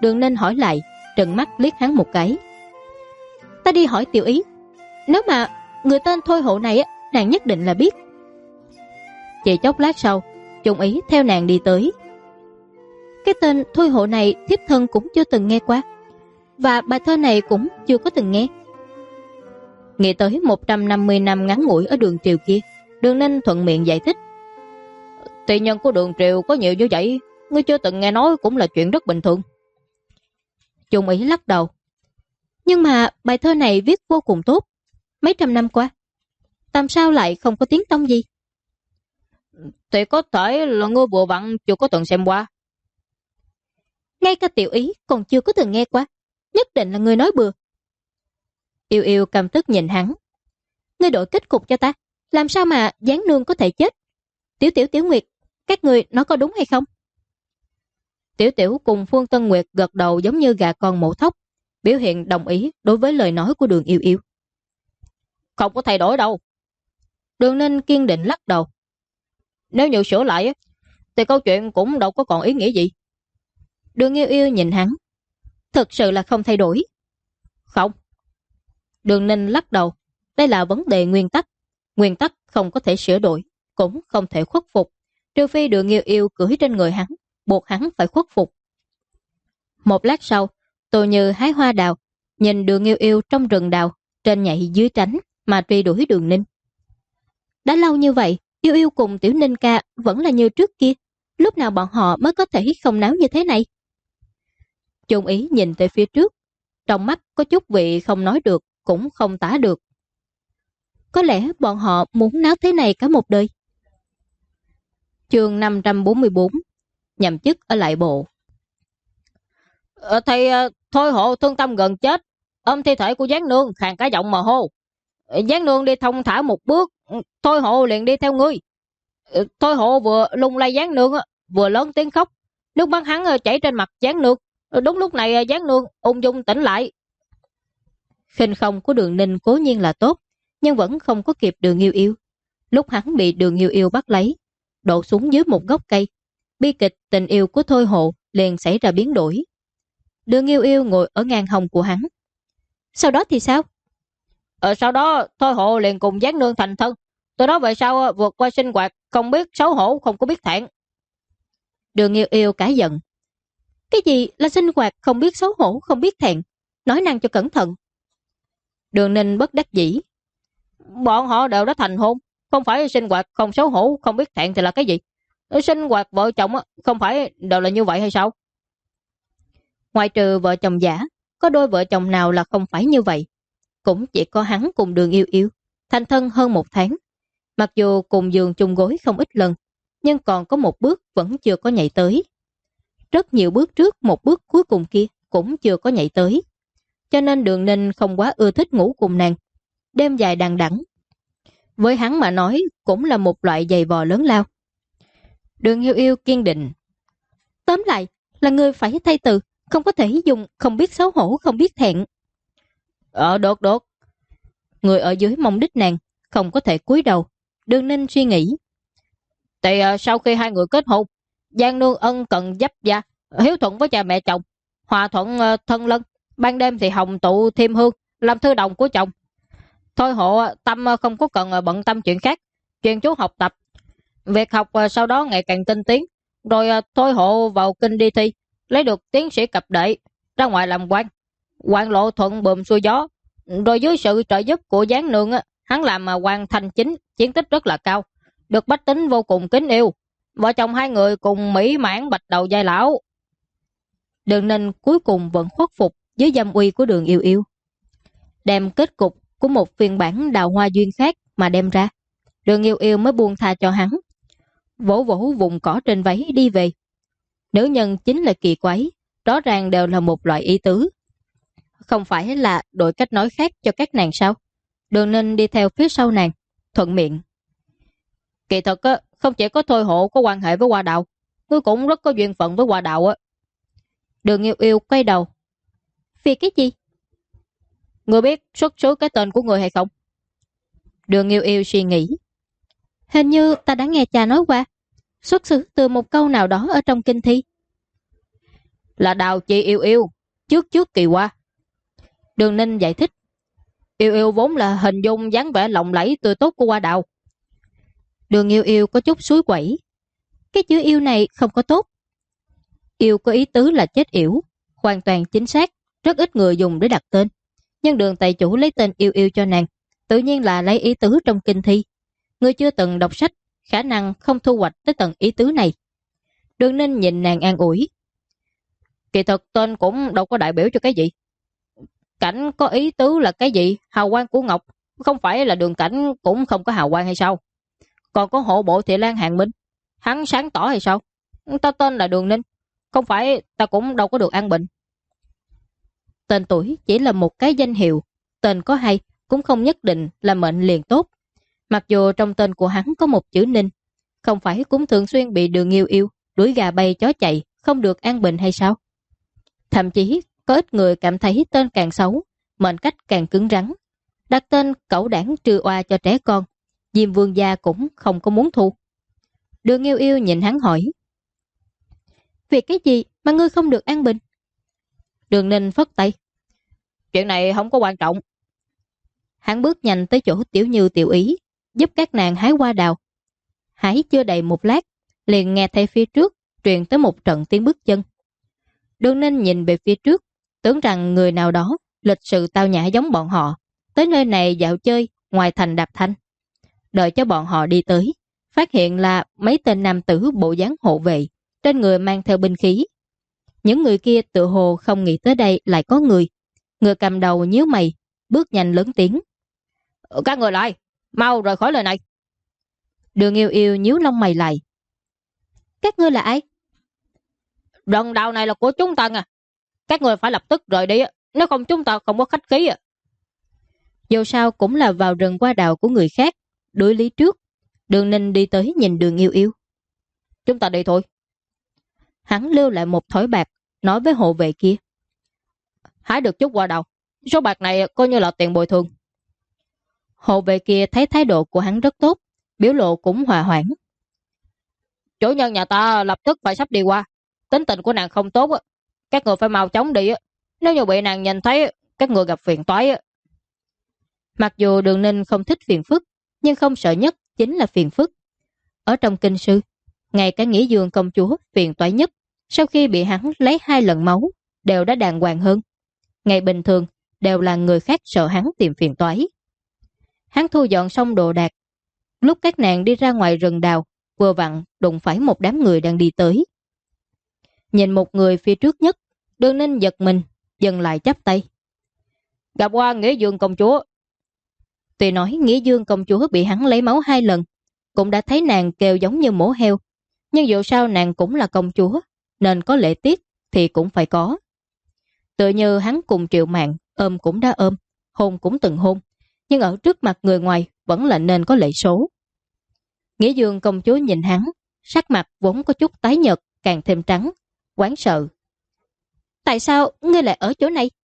Đường Ninh hỏi lại, trừng mắt liếc hắn một cái. Ta đi hỏi Tiểu Ý, nếu mà người tên Thôi Hộ này á, nàng nhất định là biết. Chỉ chốc lát sau, Trung Ý theo nàng đi tới. Cái tên Thôi Hộ này thiếp thân cũng chưa từng nghe qua, và bài thơ này cũng chưa có từng nghe. Nghĩ tới 150 năm ngắn ngủi ở Đường Triều kia, Đường Ninh thuận miệng giải thích. Tỳ nhân của Đường Triều có nhiều như vậy, ngươi chưa từng nghe nói cũng là chuyện rất bình thường. Trung Ý lắc đầu. Nhưng mà bài thơ này viết vô cùng tốt, mấy trăm năm qua, làm sao lại không có tiếng tông gì? Thì có thể là ngươi vừa vặn chưa có từng xem qua. Ngay cả Tiểu Ý còn chưa có từng nghe qua, nhất định là ngươi nói bừa. Yêu Yêu căm tức nhìn hắn. Ngươi đổi kết cục cho ta, làm sao mà Giáng Nương có thể chết? Tiểu Tiểu Tiểu Nguyệt, các ngươi nói có đúng hay không? Tiểu Tiểu cùng Phương Tân Nguyệt gật đầu giống như gà con mổ thóc, biểu hiện đồng ý đối với lời nói của Đường Yêu Yêu. Không có thay đổi đâu. Đường Ninh kiên định lắc đầu. Nếu như sửa lại thì câu chuyện cũng đâu có còn ý nghĩa gì. Đường Yêu Yêu nhìn hắn. Thực sự là không thay đổi. Không. Đường Ninh lắc đầu. Đây là vấn đề nguyên tắc. Nguyên tắc không có thể sửa đổi, cũng không thể khuất phục, trừ phi Đường Yêu Yêu cưỡi trên người hắn, buộc hắn phải khuất phục. Một lát sau, Tô Như hái hoa đào, nhìn Đường Yêu Yêu trong rừng đào, trên nhảy dưới tránh mà truy đuổi Đường Ninh. Đã lâu như vậy, Yêu Yêu cùng Tiểu Ninh ca vẫn là như trước kia, lúc nào bọn họ mới có thể không náo như thế này? Trung Ý nhìn về phía trước, trong mắt có chút vị không nói được, cũng không tả được. Có lẽ bọn họ muốn náo thế này cả một đời. Chương 544, nhậm chức ở lại bộ. Thì Thôi Hộ thương tâm gần chết, ôm thi thể của Giáng Nương khàn cả giọng mà hô. Giáng Nương đi thông thả một bước, Thôi Hộ liền đi theo ngươi. Thôi Hộ vừa lung lay Giáng Nương, vừa lớn tiếng khóc, nước mắt hắn chảy trên mặt Giáng Nương. Đúng lúc này Giáng Nương ung dung tỉnh lại. Khinh không của Đường Ninh cố nhiên là tốt, nhưng vẫn không có kịp Đường Yêu Yêu. Lúc hắn bị Đường Yêu Yêu bắt lấy, đổ xuống dưới một gốc cây, bi kịch tình yêu của Thôi Hộ liền xảy ra biến đổi. Đường Yêu Yêu ngồi ở ngang hông của hắn. Sau đó thì sao? Sau đó Thôi Hộ liền cùng Giáng Nương thành thân. Từ đó về sau vượt qua sinh hoạt, không biết xấu hổ, không có biết thẹn. Đường Yêu Yêu cãi giận. Cái gì là sinh hoạt không biết xấu hổ, không biết thẹn? Nói năng cho cẩn thận. Đường Ninh bất đắc dĩ. Bọn họ đều đã thành hôn, không phải sinh hoạt không xấu hổ, không biết thẹn thì là cái gì? Sinh hoạt vợ chồng không phải đều là như vậy hay sao? Ngoài trừ vợ chồng giả, có đôi vợ chồng nào là không phải như vậy? Cũng chỉ có hắn cùng Đường Yêu Yêu thành thân hơn 1 tháng. Mặc dù cùng giường chung gối không ít lần, nhưng còn có một bước vẫn chưa có nhảy tới. Rất nhiều bước trước một bước cuối cùng kia cũng chưa có nhảy tới. Cho nên Đường Ninh không quá ưa thích ngủ cùng nàng. Đêm dài đằng đẵng, với hắn mà nói cũng là một loại giày vò lớn lao. Đường Yêu Yêu kiên định. Tóm lại là ngươi phải thay từ, không có thể dùng không biết xấu hổ, không biết thẹn. Được. Người ở dưới mông đít nàng, không có thể cúi đầu. Đường Ninh suy nghĩ. Thì sau khi hai người kết hôn, Giang Nương ân cần dấp gia, hiếu thuận với cha mẹ chồng, hòa thuận thân lân. Ban đêm thì hồng tụ thêm hương, làm thư đồng của chồng. Thôi Hộ tâm không có cần bận tâm chuyện khác, chuyên chú học tập. Việc học sau đó ngày càng tinh tiến. Rồi Thôi Hộ vào kinh đi thi, lấy được tiến sĩ cập đệ, ra ngoài làm quan. Quan lộ thuận buồm xuôi gió. Rồi dưới sự trợ giúp của Giáng Nương, hắn làm quan thành chính, chiến tích rất là cao, được bách tính vô cùng kính yêu. Vợ chồng hai người cùng mỹ mãn bạch đầu giai lão. Đường Ninh cuối cùng vẫn khuất phục dưới dâm uy của Đường Yêu Yêu, đem kết cục của một phiên bản đào hoa duyên khác mà đem ra. Đường Yêu Yêu mới buông tha cho hắn, vỗ vỗ vùng cỏ trên váy đi về. Nữ nhân chính là kỳ quái, rõ ràng đều là một loại ý tứ. Không phải là đổi cách nói khác cho các nàng sao? Đường Ninh đi theo phía sau nàng, thuận miệng. Kỳ thật không chỉ có Thôi Hộ có quan hệ với Hoa Đào, ngươi cũng rất có duyên phận với Hoa Đào á. Đường Yêu Yêu quay đầu. Vì cái gì? Ngươi biết xuất xứ cái tên của người hay không? Đường Yêu Yêu suy nghĩ. Hình như ta đã nghe cha nói qua, xuất xứ từ một câu nào đó ở trong kinh thi. Là Đào chị Yêu Yêu, trước kỳ qua. Đường Ninh giải thích. Yêu Yêu vốn là hình dung dáng vẻ lộng lẫy tươi tốt của Hoa Đào. Đường Yêu Yêu có chút suối quẩy. Cái chữ yêu này không có tốt. Yêu có ý tứ là chết yểu, hoàn toàn chính xác, rất ít người dùng để đặt tên. Nhưng Đường tài chủ lấy tên Yêu Yêu cho nàng, tự nhiên là lấy ý tứ trong kinh thi. Người chưa từng đọc sách, khả năng không thu hoạch tới tận ý tứ này. Đường Ninh nhìn nàng an ủi. Kỳ thực tên cũng đâu có đại biểu cho cái gì. Cảnh có ý tứ là cái gì? Hào quang của Ngọc, không phải là Đường Cảnh cũng không có hào quang hay sao? Còn có hộ bộ Thị Lan Hàng Minh, hắn sáng tỏ hay sao? Ta tên là Đường Ninh, không phải ta cũng đâu có được an bình. Tên tuổi chỉ là một cái danh hiệu, tên có hay cũng không nhất định là mệnh liền tốt. Mặc dù trong tên của hắn có một chữ Ninh, không phải cũng thường xuyên bị Đường Yêu Yêu đuổi gà bay chó chạy, không được an bình hay sao? Thậm chí có ít người cảm thấy tên càng xấu, mệnh cách càng cứng rắn. Đặt tên cẩu đảng trừ oa cho trẻ con, Diêm Vương gia cũng không có muốn thu. Đường Yêu Yêu nhìn hắn hỏi. Vì cái gì mà ngươi không được an bình? Đường Ninh phất tay. Chuyện này không có quan trọng. Hắn bước nhanh tới chỗ Tiểu Như Tiểu Ý, giúp các nàng hái hoa đào. Hái chưa đầy một lát, liền nghe thấy phía trước truyền tới một trận tiếng bước chân. Đường Ninh nhìn về phía trước, tưởng rằng người nào đó lịch sự tao nhã giống bọn họ, tới nơi này dạo chơi ngoài thành đạp thanh. Đợi cho bọn họ đi tới, phát hiện là mấy tên nam tử bộ dáng hộ vệ, trên người mang theo binh khí. Những người kia tự hồ không nghĩ tới đây lại có người. Người cầm đầu nhíu mày, bước nhanh lớn tiếng. Các người lại, mau rời khỏi lời này. Đường Yêu Yêu nhíu lông mày lại. Các ngươi là ai? Rừng đào này là của chúng ta à. Các người phải lập tức rời đi, nếu không chúng ta không có khách khí. Dù sao cũng là vào rừng qua đào của người khác, đối lý trước. Đường Ninh đi tới nhìn Đường Yêu Yêu. Chúng ta đi thôi. Hắn lưu lại một thỏi bạc, nói với hộ vệ kia. Hái được chút hoa đào, số bạc này coi như là tiền bồi thường. Hộ vệ kia thấy thái độ của hắn rất tốt, biểu lộ cũng hòa hoãn. Chủ nhân nhà ta lập tức phải sắp đi qua, tính tình của nàng không tốt, các người phải mau chóng đi, nếu như bị nàng nhìn thấy các người gặp phiền toái. Mặc dù Đường Ninh không thích phiền phức, nhưng không sợ nhất chính là phiền phức. Ở trong kinh sư, ngay cả Nghĩa Dương công chúa phiền toái nhất, sau khi bị hắn lấy 2 lần máu, đều đã đàng hoàng hơn. Ngày bình thường, đều là người khác sợ hắn tìm phiền toái. Hắn thu dọn xong đồ đạc. Lúc các nàng đi ra ngoài rừng đào, vừa vặn đụng phải một đám người đang đi tới. Nhìn một người phía trước nhất, Đường Ninh giật mình, dừng lại chắp tay. Gặp qua Nghĩa Dương công chúa. Tuy nói Nghĩa Dương công chúa bị hắn lấy máu 2 lần, cũng đã thấy nàng kêu giống như mổ heo, nhưng dù sao nàng cũng là công chúa, nên có lễ tiết thì cũng phải có. Tựa như hắn cùng Triệu Mạn ôm cũng đã ôm, hôn cũng từng hôn, nhưng ở trước mặt người ngoài vẫn là nên có lễ số. Nghĩa Dương công chúa nhìn hắn, sắc mặt vốn có chút tái nhợt, càng thêm trắng, hoảng sợ. Tại sao ngươi lại ở chỗ này?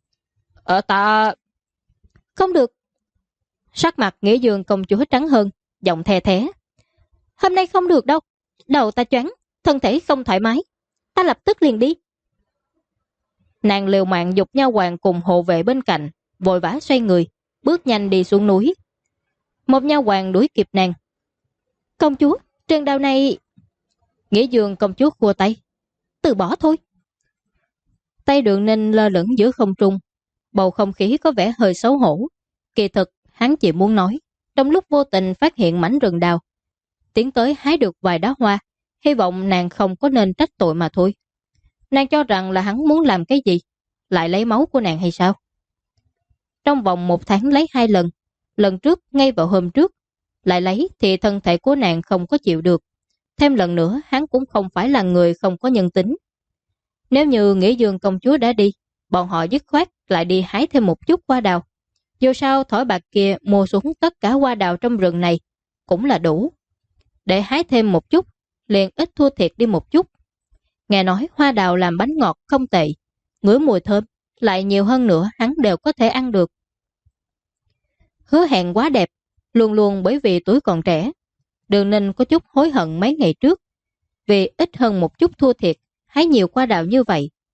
Ta... Không được. Sắc mặt Nghĩa Dương công chúa trắng hơn, giọng the thé. Hôm nay không được đâu, đầu ta choáng, thân thể không thoải mái, ta lập tức liền đi. Nàng liều mạng giục Nha Hoàn cùng hộ vệ bên cạnh, vội vã xoay người, bước nhanh đi xuống núi. Một Nha Hoàn đuổi kịp nàng. Công chúa, trường đào này... Nghĩa Dương công chúa khua tay. Từ bỏ thôi. Tay Đường Ninh lơ lửng giữa không trung, bầu không khí có vẻ hơi xấu hổ. Kỳ thực, hắn chỉ muốn nói, trong lúc vô tình phát hiện mảnh rừng đào, tiến tới hái được vài đóa hoa, hy vọng nàng không có nên trách tội mà thôi. Nàng cho rằng là hắn muốn làm cái gì, lại lấy máu của nàng hay sao? Trong vòng 1 tháng lấy 2 lần, lần trước ngay vào hôm trước, lại lấy thì thân thể của nàng không có chịu được. Thêm lần nữa hắn cũng không phải là người không có nhân tính. Nếu như Nghĩa Dương công chúa đã đi, bọn họ dứt khoát lại đi hái thêm một chút hoa đào. Dù sao thỏi bạc kia mua xuống tất cả hoa đào trong rừng này cũng là đủ. Để hái thêm một chút, liền ít thua thiệt đi một chút. Nghe nói hoa đào làm bánh ngọt không tệ, ngửi mùi thơm, lại nhiều hơn nữa hắn đều có thể ăn được. Hứa hẹn quá đẹp, luôn luôn bởi vì tuổi còn trẻ. Đường Ninh có chút hối hận mấy ngày trước, vì ít hơn một chút thua thiệt, hái nhiều hoa đào như vậy,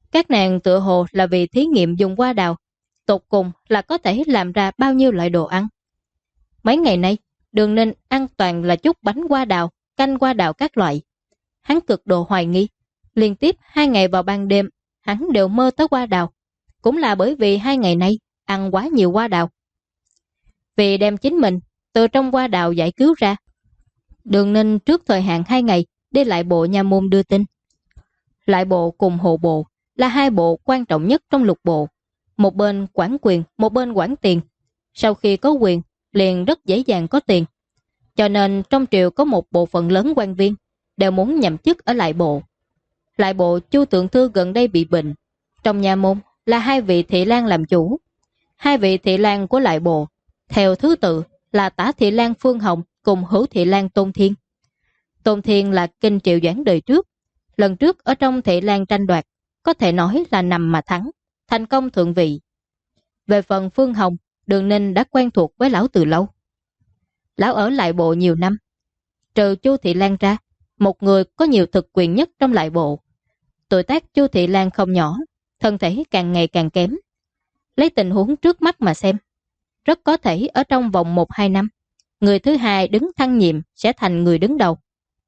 Các nàng tựa hồ là vì thí nghiệm dùng hoa đào, tột cùng là có thể làm ra bao nhiêu loại đồ ăn. Mấy ngày nay, Đường Ninh ăn toàn là chút bánh hoa đào, canh hoa đào các loại. Hắn cực độ hoài nghi, liên tiếp 2 ngày vào ban đêm, hắn đều mơ tới hoa đào. Cũng là bởi vì 2 ngày nay ăn quá nhiều hoa đào. Vì đem chính mình từ trong hoa đào giải cứu ra, Đường Ninh trước thời hạn 2 ngày đi lại bộ nha môn đưa tin. Lại bộ cùng hộ bộ là 2 bộ quan trọng nhất trong lục bộ. Một bên quản quyền, một bên quản tiền. Sau khi có quyền, liền rất dễ dàng có tiền. Cho nên trong triều có một bộ phận lớn quan viên đều muốn nhậm chức ở lại bộ. Lại bộ Chu Thượng Thư gần đây bị bệnh. Trong nhà môn là 2 vị thị lang làm chủ. 2 vị thị lang của lại bộ theo thứ tự là Tả thị lang Phương Hồng cùng Hữu thị lang Tôn Thiên. Tôn Thiên là kinh triệu doãn đời trước. Lần trước ở trong thị lang tranh đoạt, có thể nói là nằm mà thắng, thành công thượng vị. Về phần Phương Hồng, Đường Ninh đã quen thuộc với lão từ lâu. Lão ở lại bộ nhiều năm. Trừ Chu Thị Lan ra, một người có nhiều thực quyền nhất trong lại bộ. Tuổi tác Chu Thị Lan không nhỏ, thân thể càng ngày càng kém. Lấy tình huống trước mắt mà xem, rất có thể ở trong vòng 1-2 năm, người thứ hai đứng thăng nhiệm sẽ thành người đứng đầu.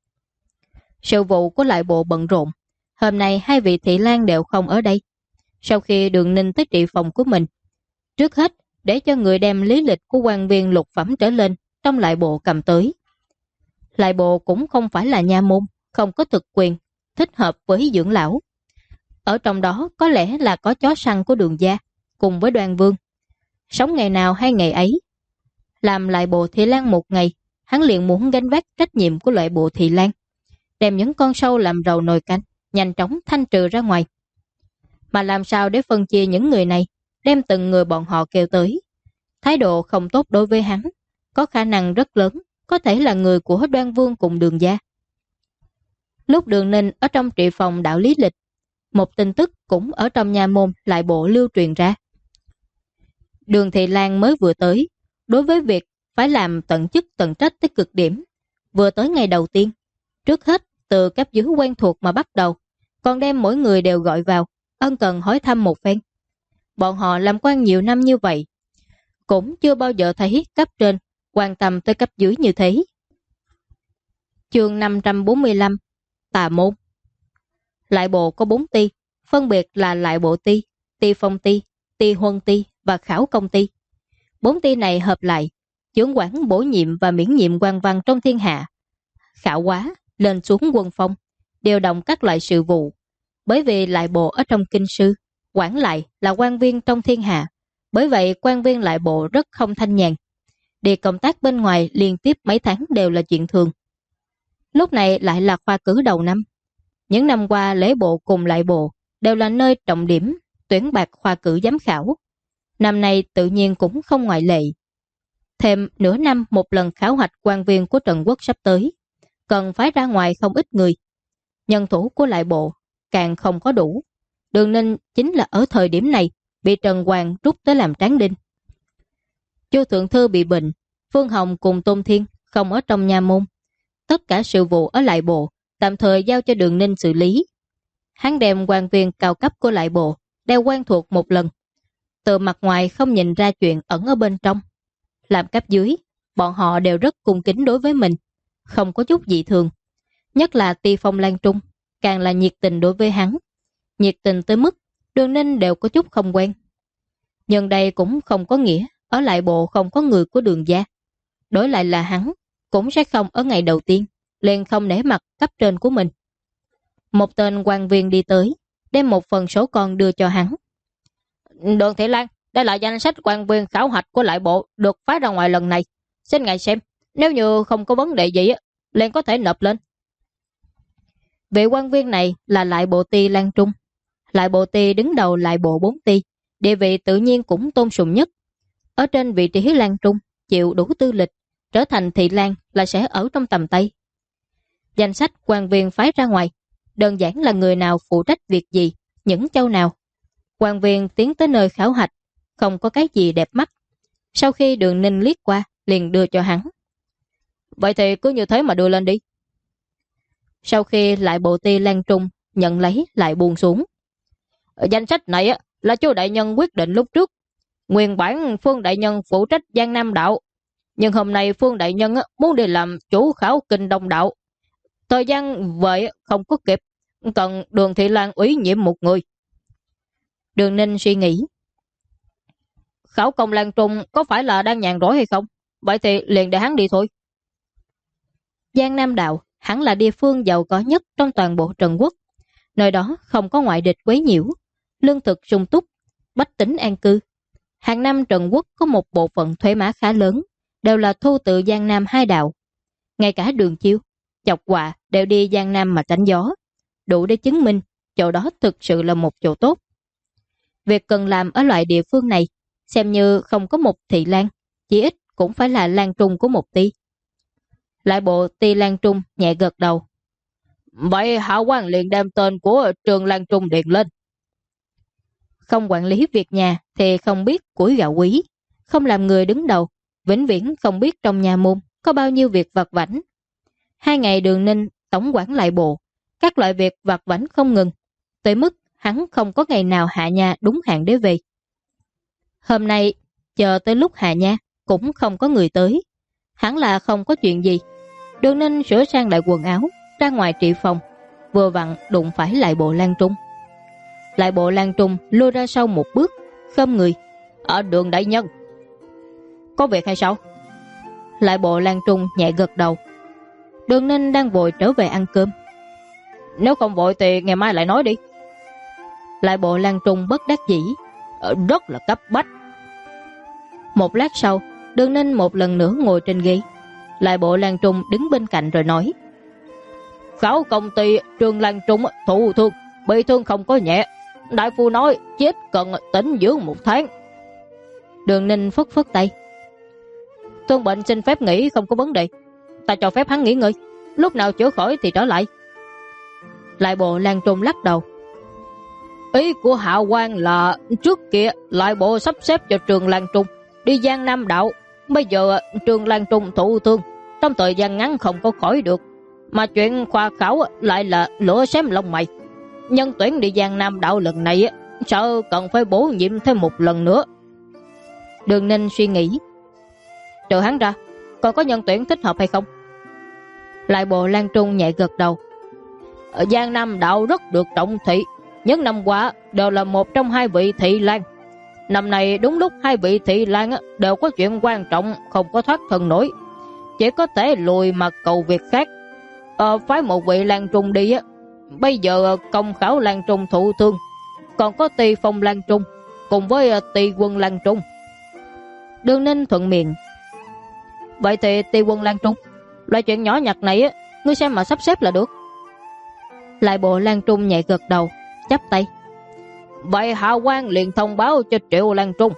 Sự vụ của lại bộ bận rộn. Hôm nay 2 vị thị lang đều không ở đây. Sau khi Đường Ninh tới trị phòng của mình, trước hết để cho người đem lý lịch của quan viên lục phẩm trở lên trong lại bộ cầm tới. Lại bộ cũng không phải là nha môn, không có thực quyền, thích hợp với dưỡng lão. Ở trong đó có lẽ là có chó săn của Đường gia, cùng với Đoan Vương. Sống ngày nào hay ngày ấy. Làm lại bộ thị lang một ngày, hắn liền muốn gánh vác trách nhiệm của lại bộ thị lang, đem những con sâu làm rầu nồi canh, nhanh chóng thanh trừ ra ngoài. Mà làm sao để phân chia những người này, đem từng người bọn họ kêu tới. Thái độ không tốt đối với hắn, có khả năng rất lớn, có thể là người của Đoan Vương cùng Đường gia. Lúc Đường Ninh ở trong trị phòng đạo lý lịch, một tin tức cũng ở trong nhà môn lại bộ lưu truyền ra. Đường Thị Lan mới vừa tới, đối với việc phải làm tận chức tận trách tới cực điểm. Vừa tới ngày đầu tiên, trước hết từ cấp dưới quen thuộc mà bắt đầu, còn đem mỗi người đều gọi vào, ân cần hỏi thăm một phen. Bọn họ làm quan nhiều năm như vậy, cũng chưa bao giờ thấy cấp trên quan tâm tới cấp dưới như thế. Chương 545 Tà môn. Lại bộ có 4 ty, phân biệt là lại bộ ty, ty phong ty, ty huân ty và khảo công ty. 4 ty này hợp lại, chưởng quản bổ nhiệm và miễn nhiệm quan văn trong thiên hạ, khảo hóa, lên xuống quân phong, điều động các loại sự vụ. Bởi vì lại bộ ở trong kinh sư, quản lại là quan viên trong thiên hạ, bởi vậy quan viên lại bộ rất không thanh nhàn. Đi công tác bên ngoài liên tiếp mấy tháng đều là chuyện thường. Lúc này lại là khoa cử đầu năm. Những năm qua lễ bộ cùng lại bộ đều là nơi trọng điểm tuyển bạt khoa cử giám khảo. Năm nay tự nhiên cũng không ngoại lệ. Thêm nửa năm một lần khảo hoạch quan viên của Trần Quốc sắp tới, cần phải ra ngoài không ít người. Nhân thủ của lại bộ càng không có đủ. Đường Ninh chính là ở thời điểm này bị Trần Hoàng rút tới làm tráng đinh. Chu Thượng Thư bị bệnh, Phương Hồng cùng Tôn Thiên không ở trong nhà môn. Tất cả sự vụ ở lại bộ tạm thời giao cho Đường Ninh xử lý. Hắn đem quan viên cao cấp của lại bộ đều quen thuộc một lần. Từ mặt ngoài không nhìn ra chuyện ẩn ở bên trong. Làm cấp dưới, bọn họ đều rất cung kính đối với mình, không có chút dị thường. Nhất là Ti Phong Lan Trung, càng là nhiệt tình đối với hắn. Nhiệt tình tới mức Đường Ninh đều có chút không quen. Nhưng đây cũng không có nghĩa ở lại bộ không có người của Đường gia. Đổi lại là hắn cũng sẽ không ở ngày đầu tiên liền không nể mặt cấp trên của mình. Một tên quan viên đi tới, đem một phần số con đưa cho hắn. Đường Thị Lan, đây là danh sách quan viên khảo hạch của lại bộ được phát ra ngoài lần này. Xin ngài xem, nếu như không có vấn đề gì liền có thể nộp lên. Vị quan viên này là lại bộ ty Lan Trung. Lại bộ ty đứng đầu lại bộ 4 ty, địa vị tự nhiên cũng tôn sùng nhất. Ở trên vị trí Lan Trung, chịu đủ tư lịch, trở thành thị lang là sẽ ở trong tầm tay. Danh sách quan viên phái ra ngoài, đơn giản là người nào phụ trách việc gì, những châu nào. Quan viên tiến tới nơi khảo hạch, không có cái gì đẹp mắt. Sau khi Đường Ninh liếc qua, liền đưa cho hắn. Vậy thì cứ như thế mà đưa lên đi. Sau khi lại bộ ty Lan Trung nhận lấy lại buông xuống. Danh sách này là Chu đại nhân quyết định lúc trước. Nguyên bản Phương đại nhân phụ trách Giang Nam đạo, nhưng hôm nay Phương đại nhân muốn đi làm chủ khảo Kinh Đông đạo. Thời gian vậy không có kịp, cần Đường Thị Lan ủy nhiệm một người. Đường Ninh suy nghĩ. Khảo công Lan Trung có phải là đang nhàn rỗi hay không? Vậy thì liền để hắn đi thôi. Giang Nam đạo hẳn là địa phương giàu có nhất trong toàn bộ Trần Quốc. Nơi đó không có ngoại địch quấy nhiễu, lương thực sung túc, bách tính an cư. Hàng năm Trần Quốc có một bộ phận thuế má khá lớn, đều là thu từ Giang Nam hai đạo. Ngay cả Đường Chiêu, Chọc Họa đều đi Giang Nam mà tránh gió, đủ để chứng minh chỗ đó thực sự là một chỗ tốt. Việc cần làm ở loại địa phương này, xem như không có một thị lan, chỉ ít cũng phải là lan trung của một ty. Lại bộ ty Lan Trung nhẹ gật đầu. Vậy Hạ quan liền đem tên của trường Lan Trung điền lên. Không quản lý việc nhà thì không biết củi gạo quý, không làm người đứng đầu, vĩnh viễn không biết trong nhà môn có bao nhiêu việc vặt vãnh. 2 ngày Đường Ninh tổng quản lại bộ, các loại việc vặt vãnh không ngừng, tới mức hắn không có ngày nào hạ nhà đúng hạn để về. Hôm nay chờ tới lúc hạ nha cũng không có người tới, hẳn là không có chuyện gì. Đường Ninh sửa sang lại quần áo ra ngoài trị phòng, vừa vặn đụng phải lại bộ Lan Trung. Lại bộ Lan Trung lùi ra sau một bước, khom người. Ở Đường đại nhân, có việc hay sao? Lại bộ Lan Trung nhẹ gật đầu. Đường Ninh đang vội trở về ăn cơm. Nếu không vội thì ngày mai lại nói đi. Lại bộ Lan Trung bất đắc dĩ. Rất là cấp bách. Một lát sau, Đường Ninh một lần nữa ngồi trên ghế. Lại bộ Lan Trung đứng bên cạnh rồi nói. Khảo công ty Trường Lan Trung thụ thương, bị thương không có nhẹ. Đại phu nói chết cần tĩnh dưỡng 1 tháng. Đường Ninh phất phất tay. Thương bệnh xin phép nghỉ không có vấn đề, ta cho phép hắn nghỉ ngơi, lúc nào chữa khỏi thì trở lại. Lại bộ Lan Trung lắc đầu. Ý của Hạ quan là trước kia lại bộ sắp xếp cho Trường Lan Trung đi Giang Nam đạo, bây giờ Trường Lan Trung thụ thương, trong thời gian ngắn không có khỏi được, mà chuyện khoa khảo lại là lửa xém lông mày. Nhân tuyển đi Giang Nam đạo lần này sợ cần phải bổ nhiệm thêm 1 lần nữa. Đường Ninh suy nghĩ. Trừ hắn ra, còn có nhân tuyển thích hợp hay không? Lại bộ Lan Trung nhẹ gật đầu. Ở Giang Nam đạo rất được trọng thị, những năm qua đều là một trong 2 vị thị lang. Năm nay đúng lúc 2 vị thị lang đều có chuyện quan trọng, không có thoát thân nổi, chỉ có thể lùi mà cầu việc khác. Phái một vị Lan Trung đi bây giờ công khảo Lan Trung thụ thương, còn có Tỳ Phong Lan Trung cùng với Tỳ Quân Lan Trung. Đường Ninh thuận miệng. Vậy thì Tỳ Quân Lan Trung, loại chuyện nhỏ nhặt này ngươi xem mà sắp xếp là được. Lại bộ Lan Trung nhẹ gật đầu, chắp tay. Vậy Hạ quan liền thông báo cho Triệu Lan Trung.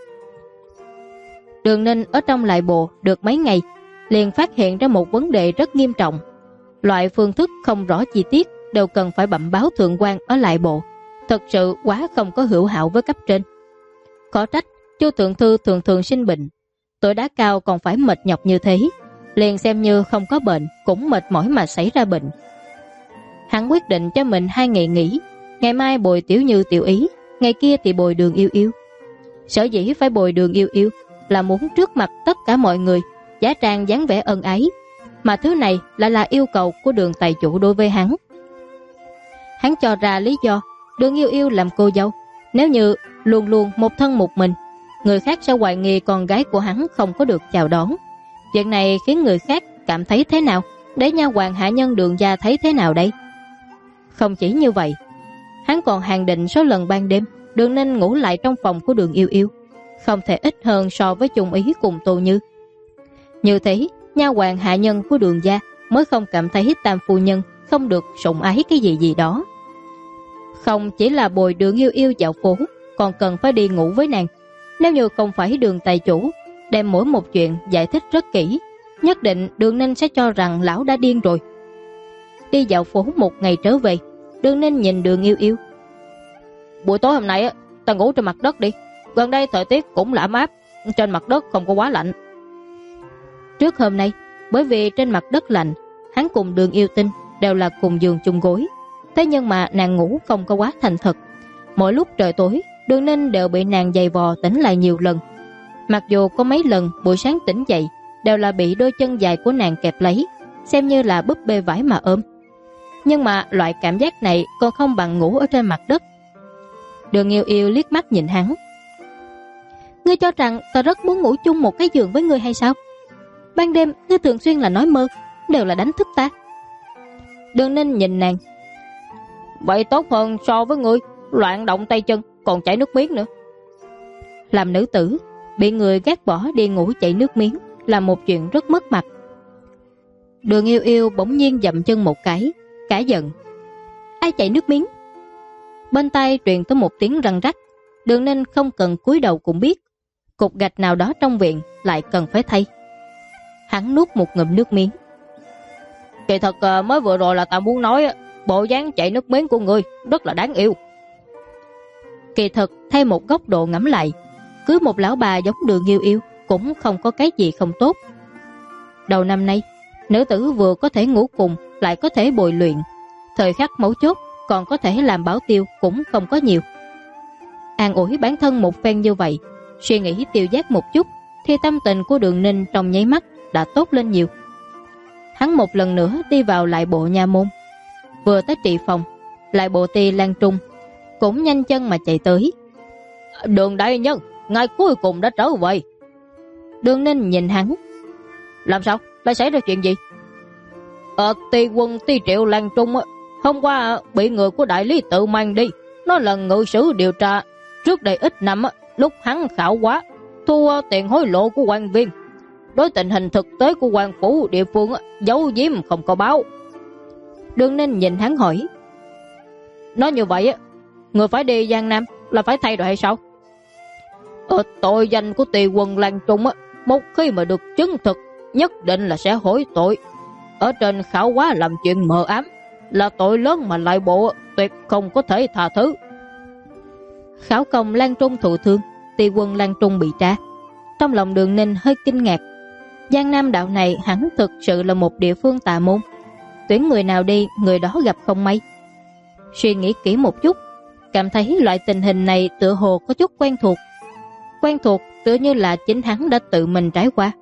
Đường Ninh ở trong lại bộ được mấy ngày, liền phát hiện ra một vấn đề rất nghiêm trọng. Loại phương thức không rõ chi tiết đều cần phải bẩm báo thượng quan ở lại bộ, thật sự quá không có hữu hảo với cấp trên. Có trách Chu thượng thư thường sinh bệnh, tuổi đã cao còn phải mệt nhọc như thế, liền xem như không có bệnh cũng mệt mỏi mà xảy ra bệnh. Hắn quyết định cho mình 2 ngày nghỉ, ngày mai bồi Tiểu Như Tiểu Ý, ngày kia thì bồi Đường Yêu Yêu. Sở dĩ phải bồi Đường Yêu Yêu là muốn trước mặt tất cả mọi người giả trang dáng vẻ ân ái, mà thứ này lại là yêu cầu của Đường tài chủ đối với hắn. Hắn cho ra lý do Đường Yêu Yêu làm cô dâu, nếu như luôn luôn một thân một mình, người khác sẽ hoài nghi con gái của hắn không có được chào đón. Chuyện này khiến người khác cảm thấy thế nào, để nha hoàn hạ nhân Đường gia thấy thế nào đây? Không chỉ như vậy, hắn còn hạn định số lần ban đêm Đường Ninh ngủ lại trong phòng của Đường Yêu Yêu, không thể ít hơn so với chung ý cùng Tô Như. Như thế, nha hoàn hạ nhân của Đường gia mới không cảm thấy tam phu nhân không được sủng ái cái gì đó. Không chỉ là bồi Đường Yêu Yêu dạo phố, còn cần phải đi ngủ với nàng. Nếu như không phải Đường tài chủ đem mỗi một chuyện giải thích rất kỹ, nhất định Đường Ninh sẽ cho rằng lão đã điên rồi. Đi dạo phố một ngày trở về, Đường Ninh nhìn Đường Yêu Yêu. Buổi tối hôm nay ta ngủ trên mặt đất đi, gần đây thời tiết cũng là ấm áp, trên mặt đất không có quá lạnh. Trước hôm nay, bởi vì trên mặt đất lạnh, hắn cùng Đường Yêu Tinh đều là cùng giường chung gối, thế nhưng mà nàng ngủ không có quá thành thật, Mỗi lúc trời tối, Đường Ninh đều bị nàng giày vò tỉnh lại nhiều lần. Mặc dù có mấy lần buổi sáng tỉnh dậy đều là bị đôi chân dài của nàng kẹp lấy, xem như là búp bê vải mà ôm. Nhưng mà loại cảm giác này còn không bằng ngủ ở trên mặt đất. Đường Yêu Yêu liếc mắt nhìn hắn. Ngươi cho rằng ta rất muốn ngủ chung một cái giường với ngươi hay sao? Ban đêm ngươi thường xuyên là nói mơ, đều là đánh thức ta. Đường Ninh nhìn nàng. Vậy tốt hơn so với ngươi, loạn động tay chân, còn chảy nước miếng nữa. Làm nữ tử, bị người gác bỏ đi ngủ chảy nước miếng là một chuyện rất mất mặt. Đường Yêu Yêu bỗng nhiên dậm chân một cái, cả giận. Ai chảy nước miếng? Bên tai truyền tới một tiếng răng rắc. Đường Ninh không cần cúi đầu cũng biết, cục gạch nào đó trong viện lại cần phải thay. Hắn nuốt một ngụm nước miếng. Kỳ thật mới vừa rồi là ta muốn nói, bộ dáng chảy nước miếng của ngươi rất là đáng yêu. Kỳ thật thay một góc độ ngẫm lại, cưới một lão bà giống Đường Yêu Yêu cũng không có cái gì không tốt. Đầu năm nay, nữ tử vừa có thể ngủ cùng, lại có thể bồi luyện, thời khắc mấu chốt còn có thể làm bảo tiêu cũng không có nhiều. An ủi bản thân một phen như vậy, suy nghĩ tiêu giác một chút, thì tâm tình của Đường Ninh trong nháy mắt đã tốt lên nhiều. Hắn một lần nữa đi vào lại bộ nha môn. Vừa tới trị phòng, lại bộ ti Lan Trung cũng nhanh chân mà chạy tới. Đường đại nhân, ngài cuối cùng đã trở về. Đường Ninh nhìn hắn. Làm sao? Lại xảy ra chuyện gì? Ti quân Ti Triệu Lan Trung hôm qua bị người của đại lý tự mang đi. Nó là ngự sử điều tra. Trước đây ít năm lúc hắn khảo quá, thu tiền hối lộ của quan viên, đối tình hình thực tế của quan phủ địa phương giấu giếm không có báo. Đường Ninh nhìn hắn hỏi. Nói như vậy người phải đi Giang Nam là phải thay đổi hay sao? Tội danh của Ti quân Lan Trung một khi mà được chứng thực, nhất định là sẽ hối tội. Ở trên khảo quá làm chuyện mờ ám, là tội lớn mà lại bộ tuyệt không có thể tha thứ. Khảo công Lan Trung thụ thương, Ti quân Lan Trung bị tra. Trong lòng Đường Ninh hơi kinh ngạc. Giang Nam đạo này hẳn thực sự là một địa phương tà môn, tuyển người nào đi người đó gặp không may. Suy nghĩ kỹ một chút, cảm thấy loại tình hình này tựa hồ có chút quen thuộc. Quen thuộc tựa như là chính hắn đã tự mình trải qua.